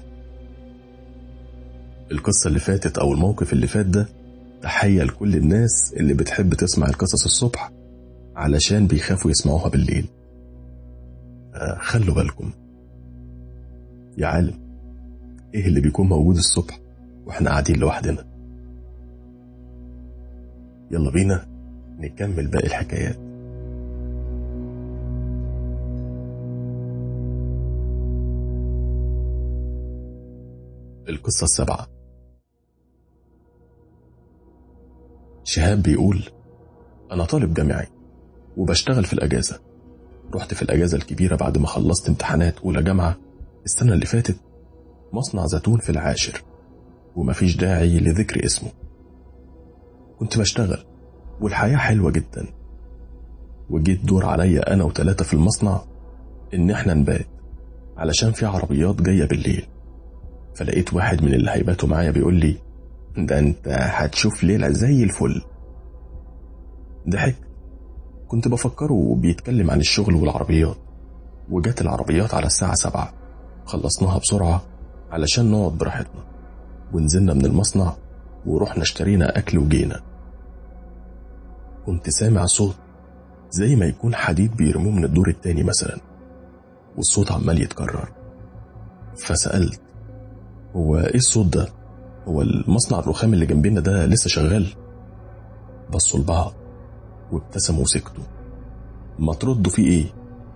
القصة اللي فاتت أو الموقف اللي فات ده تحية لكل الناس اللي بتحب تسمع القصص الصبح علشان بيخافوا يسمعوها بالليل. خلوا بالكم يا عالم، إيه اللي بيكون موجود الصبح وإحنا قاعدين لوحدنا؟ يلا بينا نكمل باقي الحكايات. القصة السابعة. شهاب بيقول: أنا طالب جامعي وبشتغل في الأجازة. رحت في الأجازة الكبيرة بعد ما خلصت امتحانات أولى جامعة السنة اللي فاتت مصنع زيتون في العاشر، ومفيش داعي لذكر اسمه. كنت بشتغل والحياة حلوة جدا، وجيت دور عليا أنا و3 في المصنع إن احنا نبات علشان في عربيات جاية بالليل. فلقيت واحد من اللي هيباتوا معايا بيقول لي: ده انت هتشوف ليلة زي الفل. ضحك، كنت بفكره بيتكلم عن الشغل والعربيات. وجات العربيات على الساعة 7، خلصناها بسرعة علشان نقعد براحتنا، ونزلنا من المصنع ورحنا اشترينا أكل وجينا. كنت سامع صوت زي ما يكون حديد بيرموه من الدور التاني مثلا، والصوت عمال يتكرر. فسألت: هو ايه الصوت ده؟ هو المصنع الرخام اللي جنبنا ده لسه شغال؟ بصوا لبعض وابتسموا وسكتوا. ما تردوا فيه ايه؟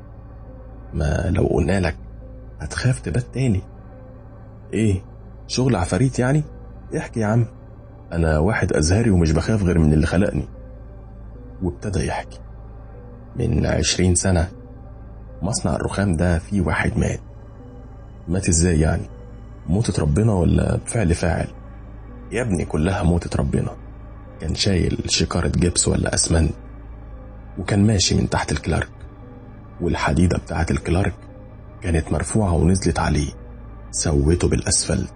ما لو قلنا لك هتخاف تبات تاني. ايه شغل عفاريت يعني؟ احكي يا عم، انا واحد ازهري ومش بخاف غير من اللي خلقني. وابتدى يحكي: من 20 سنة مصنع الرخام ده فيه واحد مات ازاي يعني؟ موتة ربنا ولا بفعل فاعل؟ يا ابني كلها موتة ربنا. كان شايل شكارة جبس ولا أسمنت، وكان ماشي من تحت الكلارك، والحديدة بتاعة الكلارك كانت مرفوعة ونزلت عليه، سويته بالأسفلت.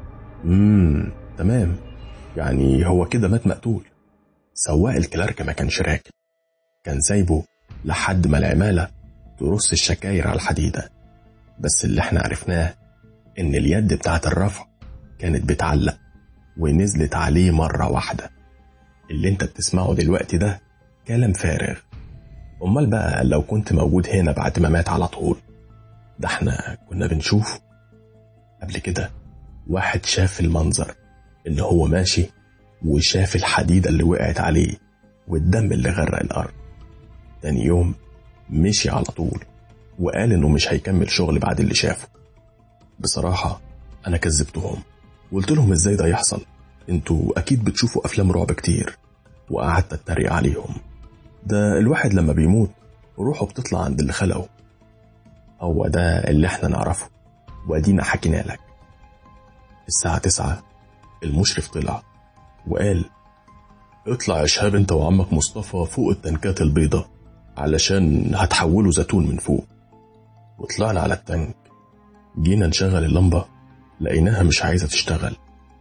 تمام، يعني هو كده مات مقتول. سواق الكلارك ما كانش راكب، كان سايبه لحد ما العمالة ترص الشكاير على الحديدة. بس اللي احنا عرفناه ان اليد بتاعة الرفع كانت بتعلق ونزلت عليه مرة واحدة. اللي انت بتسمعه دلوقتي ده كلام فارغ. امال بقى لو كنت موجود هنا بعد ما مات على طول، ده احنا كنا بنشوفه. قبل كده واحد شاف المنظر اللي هو ماشي، وشاف الحديدة اللي وقعت عليه والدم اللي غرق الأرض. تاني يوم مشي على طول وقال انه مش هيكمل شغل بعد اللي شافه. بصراحة انا كذبتهم وقلت لهم ازاي ده يحصل، انتوا اكيد بتشوفوا افلام رعب كتير. وقعدت اتريق عليهم، ده الواحد لما بيموت روحه بتطلع عند اللي خلقه. هو ده اللي احنا نعرفه وادينا حكينا لك. الساعة 9 المشرف طلع وقال: اطلع يا شهاب انت وعمك مصطفى فوق التنكات البيضة علشان هتحولوا زيتون من فوق. وطلعنا على التنك، جينا نشغل اللمبة لقيناها مش عايزة تشتغل،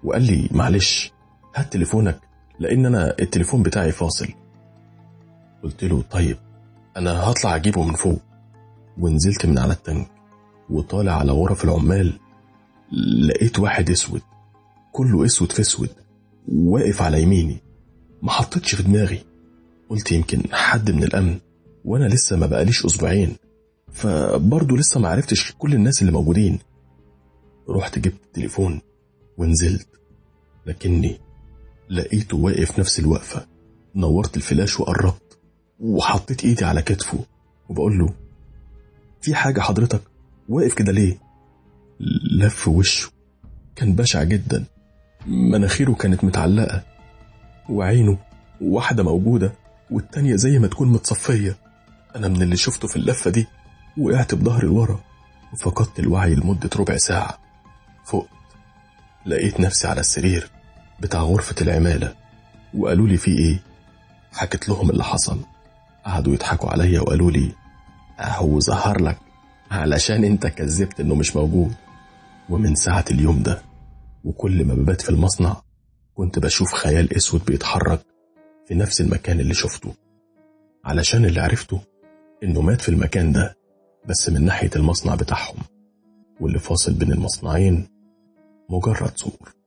وقال لي معلش هات تليفونك لأن أنا التليفون بتاعي فاصل. قلت له طيب أنا هطلع أجيبه من فوق. ونزلت من على التانك وطالع على غرف العمال، لقيت واحد اسود، كله اسود في اسود، واقف على يميني. ما حطيتش في دماغي، قلت يمكن حد من الأمن، وأنا لسه ما بقاليش أسبوعين، فبرضه لسه ما عرفتش كل الناس اللي موجودين. رحت جبت التليفون ونزلت، لكني لقيته واقف نفس الوقفة. نورت الفلاش وقربت وحطيت ايدي على كتفه وبقول له في حاجة حضرتك؟ واقف كده ليه؟ لف وشه، كان بشع جدا، مناخيره كانت متعلقة وعينه واحدة موجودة والتانية زي ما تكون متصفية. أنا من اللي شفته في اللفة دي وقعت بظهري لورا وفقدت الوعي لمدة ربع ساعة. فقت لقيت نفسي على السرير بتاع غرفة العمالة وقالوا لي في ايه؟ حكيت لهم اللي حصل، قعدوا يضحكوا عليا وقالوا لي هو ظهر لك علشان انت كذبت انه مش موجود. ومن ساعة اليوم ده وكل ما ببات في المصنع كنت بشوف خيال اسود بيتحرك في نفس المكان اللي شفته، علشان اللي عرفته انه مات في المكان ده بس من ناحية المصنع بتاعهم، واللي فاصل بين المصنعين مجرد سور.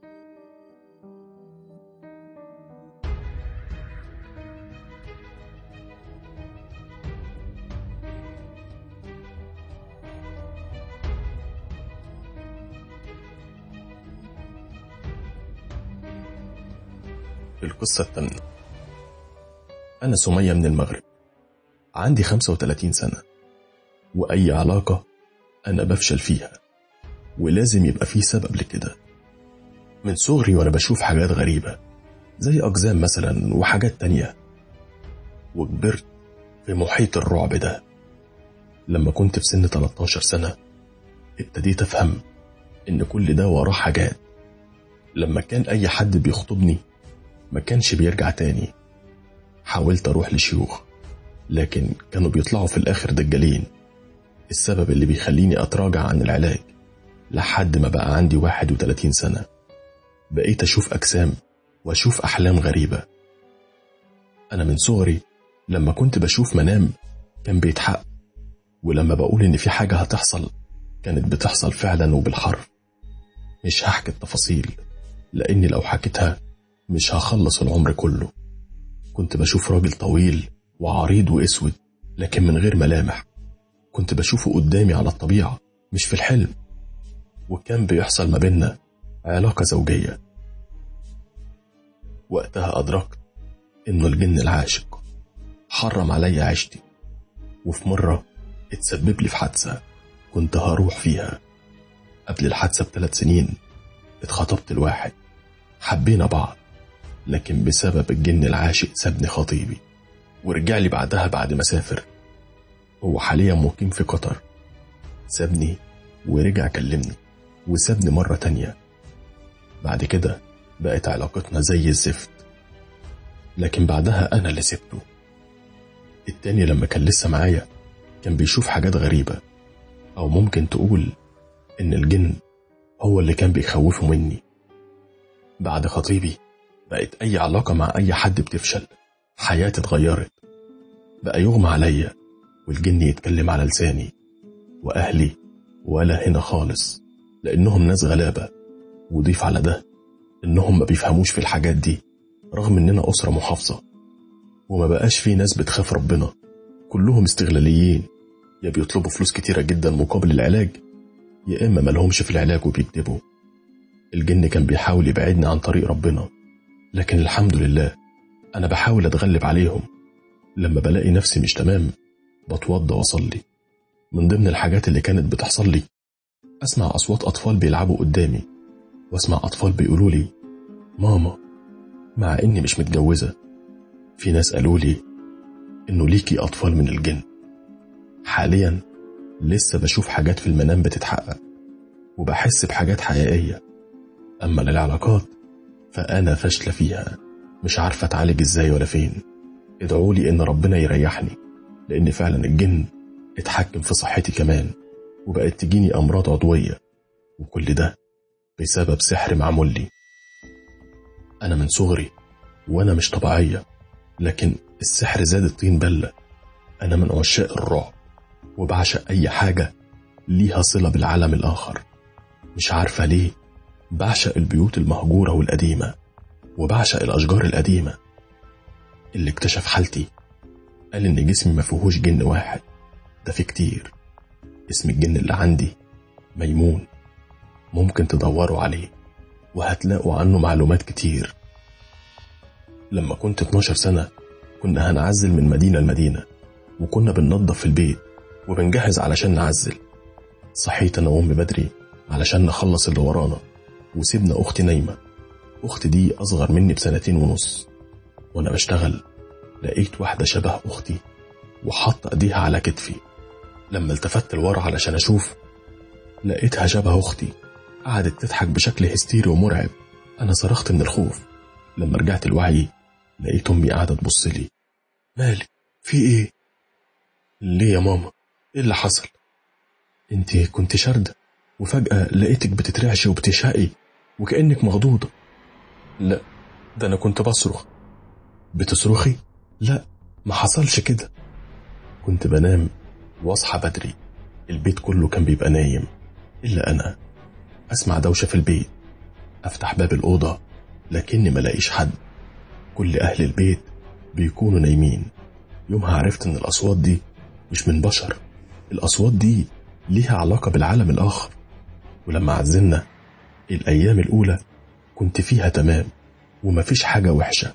القصة الثامنة. أنا سمية من المغرب، عندي 35 سنة، وأي علاقة أنا بفشل فيها ولازم يبقى فيه سبب لكده. من صغري وأنا بشوف حاجات غريبة زي أقزام مثلا وحاجات تانية، وكبرت في محيط الرعب ده. لما كنت في سن 13 سنة ابتديت أفهم إن كل ده وراه حاجات. لما كان أي حد بيخطبني ما كانش بيرجع تاني. حاولت أروح لشيوخ لكن كانوا بيطلعوا في الآخر دجالين، السبب اللي بيخليني أتراجع عن العلاج. لحد ما بقى عندي 31 سنة بقيت أشوف أجسام وأشوف أحلام غريبة. أنا من صغري لما كنت بشوف منام كان بيتحقق، ولما بقول إن في حاجة هتحصل كانت بتحصل فعلا وبالحرف. مش هحكي التفاصيل لأني لو حكيتها مش هخلص العمر كله. كنت بشوف راجل طويل وعريض واسود لكن من غير ملامح، كنت بشوفه قدامي على الطبيعة مش في الحلم، وكان بيحصل ما بيننا علاقة زوجية. وقتها أدركت إنه الجن العاشق حرم علي عيشتي، وفي مرة اتسبب لي في حادثة كنت هروح فيها. قبل الحادثة ب3 سنين اتخطبت لواحد، حبينا بعض، لكن بسبب الجن العاشق سابني خطيبي ورجع لي بعدها بعد ما سافر. هو حاليا مقيم في قطر. سابني ورجع كلمني وسابني مرة تانية. بعد كده بقت علاقتنا زي الزفت، لكن بعدها أنا اللي سبته. التاني لما كان لسه معايا كان بيشوف حاجات غريبة، أو ممكن تقول إن الجن هو اللي كان بيخوفه مني. بعد خطيبي بقت أي علاقة مع أي حد بتفشل. حياتي اتغيرت، بقى يغمى عليا والجن يتكلم على لساني. وأهلي ولا هنا خالص لأنهم ناس غلابة، وضيف على ده إنهم ما بيفهموش في الحاجات دي رغم إننا أسرة محافظة. وما بقاش في ناس بتخاف ربنا، كلهم استغلاليين، يا بيطلبوا فلوس كتيرة جدا مقابل العلاج، يا إما ملهمش في العلاج وبيكذبوا. الجن كان بيحاول يبعدني عن طريق ربنا، لكن الحمد لله أنا بحاول أتغلب عليهم. لما بلاقي نفسي مش تمام بتوضى وأصلي. من ضمن الحاجات اللي كانت بتحصل لي أسمع أصوات أطفال بيلعبوا قدامي، وأسمع أطفال بيقولوا لي ماما، مع إني مش متجوزة. في ناس قالوا لي إنه ليكي أطفال من الجن. حاليا لسه بشوف حاجات في المنام بتتحقق وبحس بحاجات حقيقية. أما للعلاقات فأنا فاشلة فيها، مش عارفة أتعالج إزاي ولا فين. ادعولي إن ربنا يريحني، لأن فعلا الجن اتحكم في صحتي كمان، وبقت تجيني أمراض عضوية، وكل ده بسبب سحر معمول لي. أنا من صغري وأنا مش طبيعية، لكن السحر زاد الطين بلة. أنا من عشاق الرعب وبعشق أي حاجة ليها صلة بالعالم الآخر. مش عارفة ليه بعشق البيوت المهجورة والقديمة، وبعشق الأشجار القديمة. اللي اكتشف حالتي قال إن جسمي ما فيهوش جن واحد، ده في كتير. اسم الجن اللي عندي ميمون، ممكن تدوروا عليه وهتلاقوا عنه معلومات كتير. لما كنت 12 سنة كنا هنعزل من مدينة لمدينة، وكنا بننظف في البيت وبنجهز علشان نعزل. صحيت أنا وأمي بدري علشان نخلص اللي ورانا، وسيبنا أختي نايمة. أختي دي أصغر مني ب2.5 وأنا بشتغل لقيت واحدة شبه أختي وحط أيديها على كتفي. لما التفت لورا علشان أشوف لقيتها شبه أختي، قعدت تضحك بشكل هستيري ومرعب. أنا صرخت من الخوف. لما رجعت الوعي لقيت أمي قاعدة تبص لي. مالك؟ في إيه؟ ليه يا ماما؟ إيه اللي حصل؟ أنت كنت شاردة وفجأة لقيتك بتترعشي وبتشهقي وكأنك مغضوضة. لا، ده أنا كنت بصرخ. بتصرخي؟ لا، ما حصلش كده. كنت بنام واصحى بدري، البيت كله كان بيبقى نايم إلا أنا. أسمع دوشة في البيت، أفتح باب الأوضة لكني ما لاقيش حد. كل أهل البيت بيكونوا نايمين. يومها عرفت إن الأصوات دي مش من بشر، الأصوات دي ليها علاقة بالعالم الآخر. ولما عزلنا الأيام الأولى كنت فيها تمام ومفيش حاجة وحشة،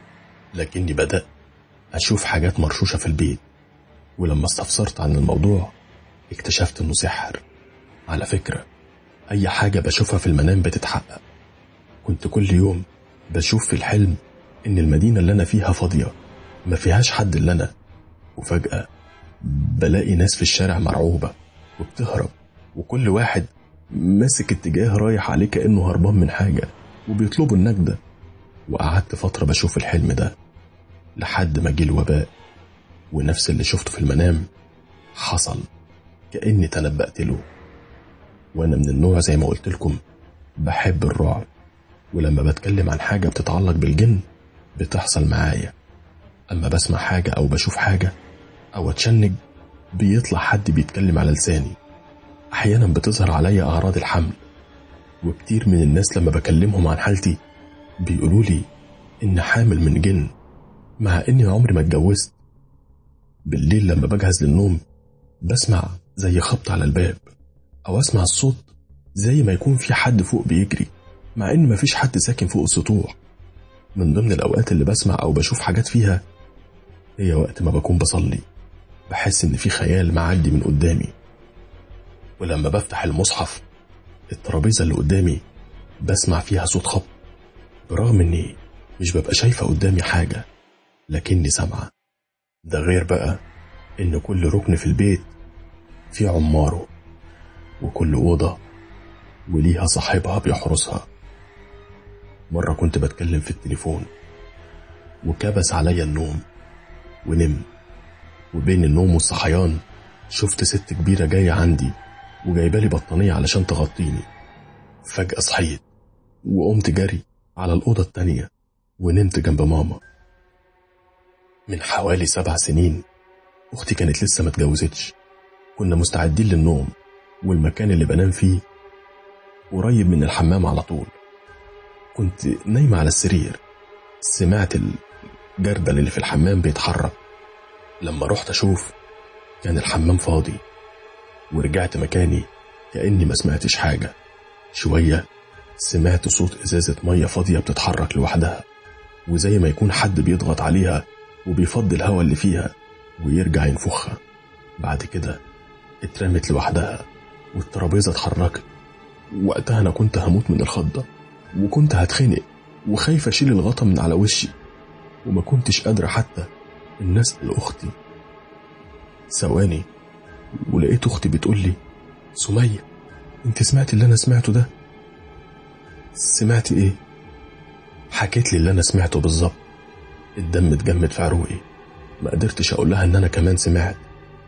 لكني بدأت أشوف حاجات مرشوشة في البيت. ولما استفسرت عن الموضوع اكتشفت إنه سحر. على فكرة أي حاجة بشوفها في المنام بتتحقق. كنت كل يوم بشوف في الحلم إن المدينة اللي أنا فيها فاضية ما فيهاش حد إلا أنا، وفجأة بلاقي ناس في الشارع مرعوبة وبتهرب، وكل واحد ماسك اتجاه رايح عليه كأنه هربان من حاجة وبيطلبوا النجدة. وقعدت فترة بشوف الحلم ده لحد ما جه الوباء، ونفس اللي شفته في المنام حصل كأني تنبأت له. وأنا من النوع زي ما قلت لكم بحب الرعب، ولما بتكلم عن حاجة بتتعلق بالجن بتحصل معايا. أما بسمع حاجة أو بشوف حاجة أو أتشنج بيطلع حد بيتكلم على لساني. أحيانا بتظهر عليا أعراض الحمل، وكتير من الناس لما بكلمهم عن حالتي بيقولوا لي إن حامل من جن، مع إني عمري ما اتجوزت. بالليل لما بجهز للنوم بسمع زي خبط على الباب، أو أسمع الصوت زي ما يكون في حد فوق بيجري، مع إن مفيش حد ساكن فوق السطوح. من ضمن الأوقات اللي بسمع أو بشوف حاجات فيها هي وقت ما بكون بصلي، بحس إن في خيال معدي من قدامي. ولما بفتح المصحف الترابيزة اللي قدامي بسمع فيها صوت خبط، برغم إني مش ببقى شايفة قدامي حاجة لكني سامعة. ده غير بقى إن كل ركن في البيت في عماره، وكل أوضة وليها صاحبها بيحرسها. مرة كنت بتكلم في التليفون وكبس عليا النوم ونمت، وبين النوم والصحيان شفت ست كبيرة جاية عندي وجايبالي بطانية علشان تغطيني. فجأة صحيت وقمت جري على الأوضة التانية ونمت جنب ماما. من حوالي 7 سنين أختي كانت لسه ما اتجوزتش. كنا مستعدين للنوم، والمكان اللي بنام فيه قريب من الحمام على طول. كنت نايمة على السرير، سمعت الجردل اللي في الحمام بيتحرك. لما رحت أشوف كان الحمام فاضي، ورجعت مكاني كأني ما سمعتش حاجة. شوية سمعت صوت إزازة مية فاضية بتتحرك لوحدها، وزي ما يكون حد بيضغط عليها وبيفضي الهواء اللي فيها ويرجع ينفخها. بعد كده اترمت لوحدها والترابيزة اتحركت. وقتها أنا كنت هموت من الخضة، وكنت هتخنق وخايفة أشيل الغطا من على وشي، وما كنتش قادرة حتى إن أسأل أختي. ثواني ولقيت أختي بتقولي سمية، أنت سمعت اللي أنا سمعته ده؟ سمعت إيه؟ حكيت لي اللي أنا سمعته بالظبط. الدم اتجمد في عروقي، ما قدرتش أقول لها إن أنا كمان سمعت.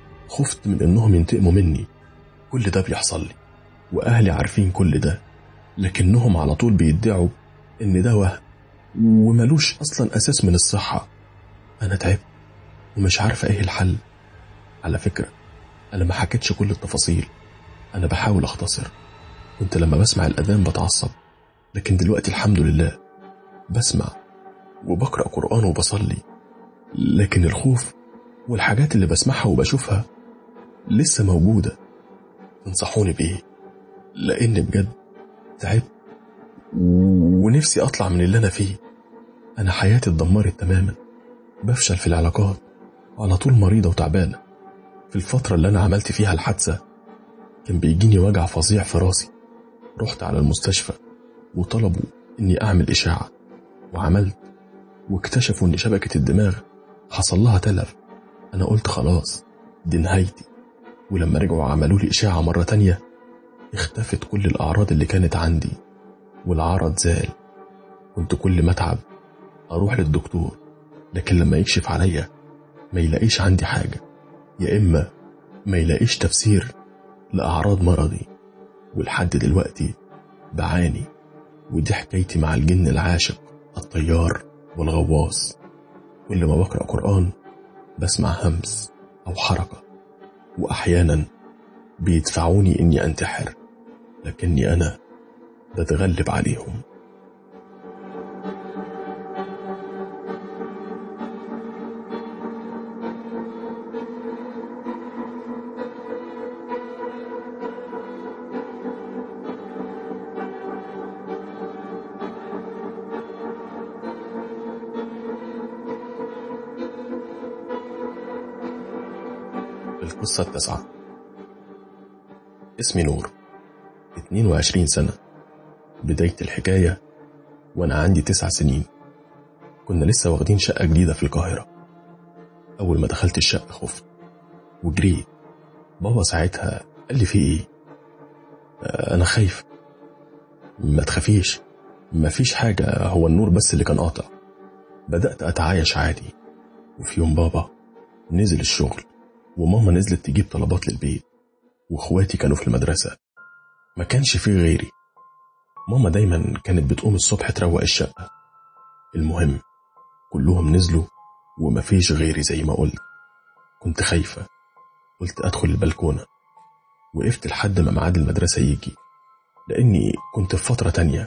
خفت من إنهم ينتقموا مني. كل ده بيحصل لي وأهلي عارفين كل ده، لكنهم على طول بيدعوا إن ده وهم وملوش أصلا أساس من الصحة. أنا تعبت ومش عارفة إيه الحل. على فكرة أنا ما حكيتش كل التفاصيل، أنا بحاول أختصر. كنت لما بسمع الأذان بتعصب، لكن دلوقتي الحمد لله بسمع وبقرأ قرآن وبصلي. لكن الخوف والحاجات اللي بسمعها وبشوفها لسه موجودة. تنصحوني بإيه؟ لأن بجد تعبت ونفسي أطلع من اللي أنا فيه. أنا حياتي اتدمرت تماما، بفشل في العلاقات، على طول مريضة وتعبانة. في الفترة اللي أنا عملت فيها الحادثة كان بيجيني وجع فظيع في راسي. رحت على المستشفى وطلبوا إني أعمل إشاعة، وعملت، واكتشفوا إن شبكة الدماغ حصل لها تلف. أنا قلت خلاص دي نهايتي. ولما رجعوا عملوا لي إشاعة مرة تانية اختفت كل الأعراض اللي كانت عندي والعرض زال. كنت كل ما أتعب أروح للدكتور، لكن لما يكشف عليا ما يلاقيش عندي حاجة، يا إما ما يلاقيش تفسير لأعراض مرضي. ولحد دلوقتي بعاني، ودي حكايتي مع الجن العاشق الطيار والغواص. كل ما بقرأ قرآن بسمع همس أو حركة، وأحيانا بيدفعوني إني أنتحر، لكني أنا بتغلب عليهم. القصة 9. اسمي نور، 22 سنة. بداية الحكاية وأنا عندي 9 سنين. كنا لسه واخدين شقة جديدة في القاهرة. أول ما دخلت الشقة خفت وجريت. بابا ساعتها قال لي في إيه؟ أنا خايف. ما تخافيش، ما فيش حاجة، هو النور بس اللي كان قاطع. بدأت أتعايش عادي. وفي يوم بابا نزل الشغل وماما نزلت تجيب طلبات للبيت، واخواتي كانوا في المدرسة. ما كانش فيه غيري. ماما دايما كانت بتقوم الصبح تروق الشقة. المهم كلهم نزلوا وما فيش غيري زي ما قلت. كنت خايفة، قلت أدخل البلكونة. وقفت لحد ما ميعاد المدرسة يجي، لأني كنت في فترة تانية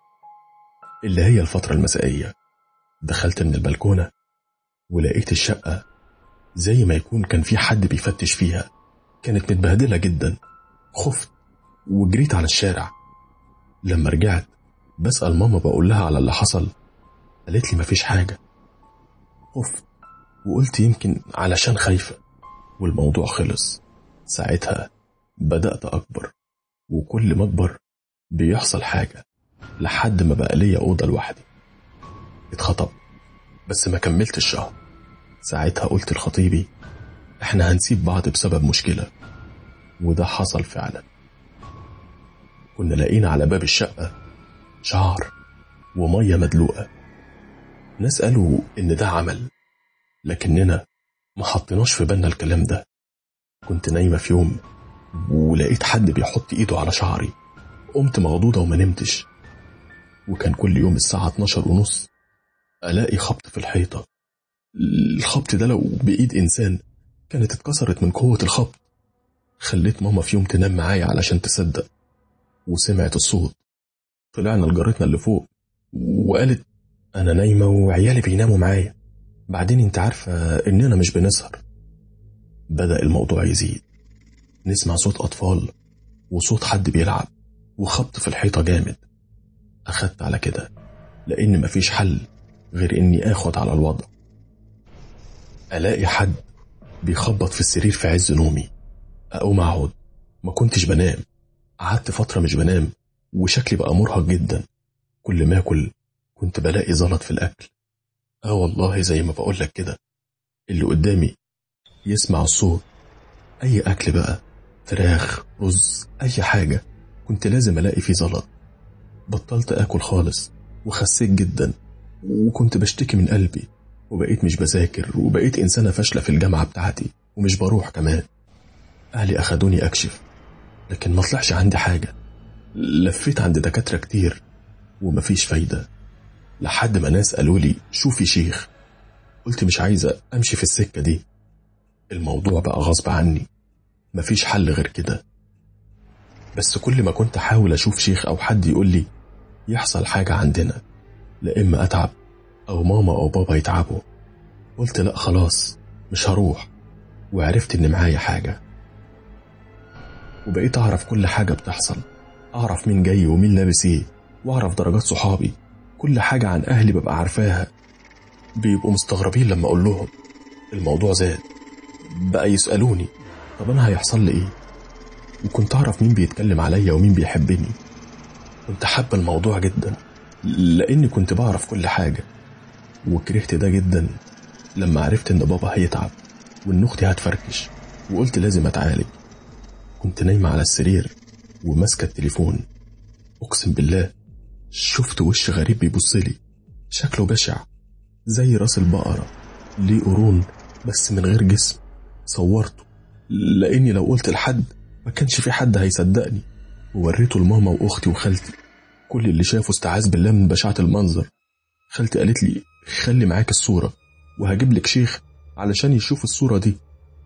اللي هي الفترة المسائية. دخلت من البلكونة ولقيت الشقة زي ما يكون كان في حد بيفتش فيها. كانت متبهدلة جدا. خفت وجريت على الشارع. لما رجعت بسأل ماما بقول لها على اللي حصل، قالت لي مفيش حاجة. خفت وقلت يمكن علشان خايفة، والموضوع خلص. ساعتها بدأت أكبر، وكل ما أكبر بيحصل حاجة، لحد ما بقى ليا أوضة لوحدي. اتخطب بس ما كملت الشهر. ساعتها قلت لخطيبي احنا هنسيب بعض بسبب مشكلة، وده حصل فعلا. كنا لقينا على باب الشقة شعر ومية مدلوقة. ناس قالوا إن ده عمل، لكننا ما حطيناش في بالنا الكلام ده. كنت نايمة في يوم ولقيت حد بيحط إيده على شعري. قمت مغضوضة وما نمتش. وكان كل يوم الساعة 12:30 ألاقي خبط في الحيطة. الخبط ده لو بإيد إنسان كانت اتكسرت من قوة الخبط. خليت ماما في يوم تنام معايا علشان تصدق، وسمعت الصوت. طلعنا لجارتنا اللي فوق وقالت أنا نايمة وعيالي بيناموا معايا، بعدين انت عارفة إننا مش بنسهر. بدأ الموضوع يزيد، نسمع صوت أطفال وصوت حد بيلعب وخبط في الحيطة جامد. أخدت على كده، لأن مفيش حل غير إني آخد على الوضع. ألاقي حد بيخبط في السرير في عز نومي. أقوم أقعد، ما كنتش بنام. قعدت فترة مش بنام وشكلي بقى مرهق جدا. كل ما أكل كنت بلاقي زلط في الأكل. والله زي ما بقولك كده، اللي قدامي يسمع الصوت، أي أكل بقى، فراخ، رز، أي حاجة، كنت لازم ألاقي فيه زلط. بطلت أكل خالص وخسيت جدا، وكنت بشتكي من قلبي، وبقيت مش بذاكر، وبقيت إنسانة فاشلة في الجامعة بتاعتي ومش بروح كمان. أهلي أخدوني أكشف، لكن ما طلعش عندي حاجة. لفيت عند دكاترة كتير ومفيش فايدة، لحد ما ناس قالوا لي شوفي شيخ. قلت مش عايزة أمشي في السكة دي، الموضوع بقى غصب عني، مفيش حل غير كده. بس كل ما كنت أحاول أشوف شيخ أو حد يقول لي يحصل حاجة عندنا، لا إما أتعب أو ماما أو بابا يتعبوا. قلت لا خلاص مش هروح، وعرفت إن معايا حاجة، وبقيت أعرف كل حاجة بتحصل، أعرف مين جاي ومين لابس إيه، وأعرف درجات صحابي، كل حاجة عن أهلي ببقى عارفاها. بيبقوا مستغربين لما أقول لهم. الموضوع زاد، بقى يسألوني طب أنا هيحصل لي إيه، وكنت أعرف مين بيتكلم عليا ومين بيحبني. كنت حابة الموضوع جدا لأني كنت بعرف كل حاجة، وكرهت ده جدا لما عرفت إن بابا هيتعب وإن أختي هتفركش، وقلت لازم أتعالج. كنت نايمة على السرير وماسكة التليفون، أقسم بالله شفت وش غريب بيبصلي، شكله بشع زي راس البقرة، ليه قرون بس من غير جسم. صورته لأني لو قلت لحد ما كانش في حد هيصدقني، ووريته لماما وأختي وخالتي. كل اللي شافه استعاذ بالله من بشاعة المنظر. خالتي قالت لي خلي معاك الصورة وهجيب لك شيخ علشان يشوف الصورة دي.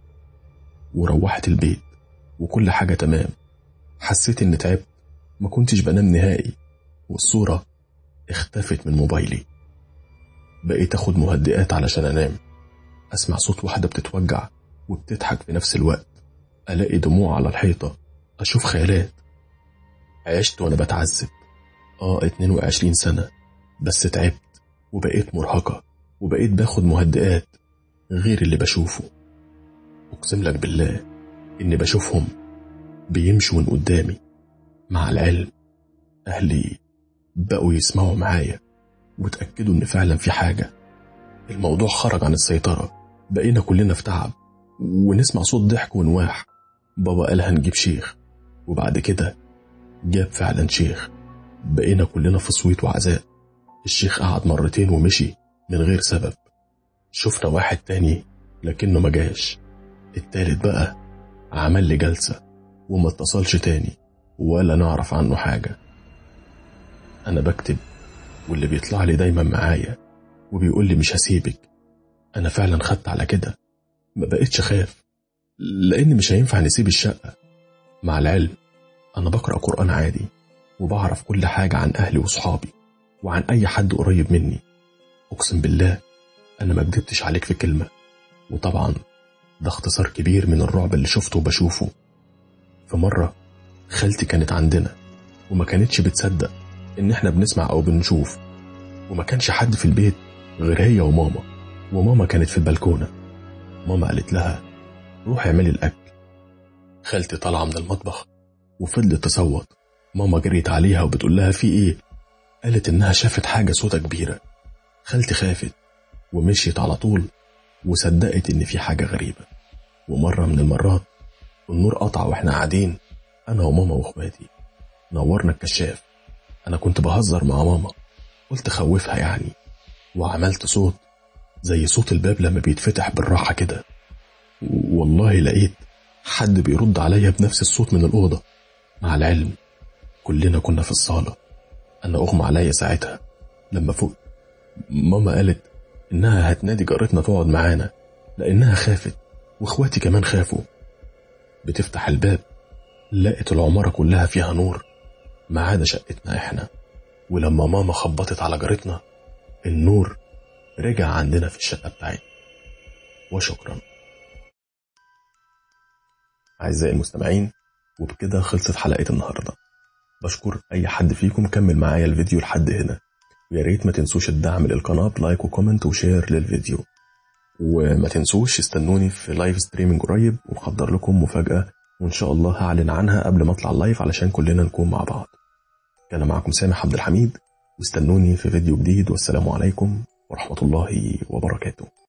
وروحت البيت وكل حاجة تمام. حسيت إن تعبت، ما كنتش بنام نهائي، والصورة اختفت من موبايلي. بقيت أخد مهدئات علشان أنام. أسمع صوت واحدة بتتوجع وبتضحك في نفس الوقت، ألاقي دموع على الحيطة، أشوف خيالات. عشت وأنا بتعذب 22 سنة، بس تعبت وبقيت مرهقة، وبقيت باخد مهدئات غير اللي بشوفه. أقسم لك بالله إني بشوفهم بيمشوا من قدامي. مع العلم أهلي بقوا يسمعوا معايا وتأكدوا إن فعلا في حاجة. الموضوع خرج عن السيطرة، بقينا كلنا في تعب ونسمع صوت ضحك ونواح. بابا قال هنجيب شيخ، وبعد كده جاب فعلا شيخ. بقينا كلنا في صويت وعزاء. الشيخ قعد مرتين ومشي من غير سبب. شفنا واحد تاني لكنه ما جاش. التالت بقى عمل لي جلسة وما اتصلش تاني ولا نعرف عنه حاجة. أنا بكتب واللي بيطلع لي دايما معايا وبيقول لي مش هسيبك. أنا فعلا خدت على كده، ما بقيتش خاف لأن مش هينفع نسيب الشقة. مع العلم أنا بقرأ قرآن عادي وبعرف كل حاجة عن أهلي وصحابي وعن أي حد قريب مني. أقسم بالله أنا ما كدبتش عليك في كلمة. وطبعا ده اختصار كبير من الرعب اللي شفته وبشوفه. في مرة خالتي كانت عندنا وما كانتش بتصدق إن إحنا بنسمع أو بنشوف، وما كانش حد في البيت غير هي وماما. وماما كانت في البلكونة. ماما قالت لها روح اعملي الأكل. خالتي طالعة من المطبخ وفضلت تصوت. ماما جريت عليها وبتقول لها في إيه؟ قالت إنها شافت حاجة سودة كبيرة. خالتي خافت ومشيت على طول وصدقت إن في حاجة غريبة. ومرة من المرات النور قطع وإحنا قاعدين أنا وماما وإخواتي. نورنا الكشاف. أنا كنت بهزر مع ماما، قلت خوفها يعني، وعملت صوت زي صوت الباب لما بيتفتح بالراحة كده. والله لقيت حد بيرد عليا بنفس الصوت من الأوضة. مع العلم كلنا كنا في الصالة. أنا أغمى عليا ساعتها. لما فوق ماما قالت إنها هتنادي جارتنا تقعد معانا لأنها خافت، وإخواتي كمان خافوا. بتفتح الباب لقيت العمارة كلها فيها نور ما عدا شقتنا إحنا. ولما ماما خبطت على جارتنا النور رجع عندنا في الشقة بتاعتنا. وشكرا. أعزائي المستمعين، وبكده خلصت حلقة النهاردة. بشكر أي حد فيكم كمل معايا الفيديو لحد هنا، ويا ريت ما تنسوش الدعم للقناة بلايك وكومنت وشير للفيديو. وما تنسوش استنوني في لايف ستريمينج قريب، ومحضر لكم مفاجأة وإن شاء الله هعلن عنها قبل ما أطلع اللايف علشان كلنا نكون مع بعض. كان معكم سامح عبد الحميد، واستنوني في فيديو جديد، والسلام عليكم ورحمة الله وبركاته.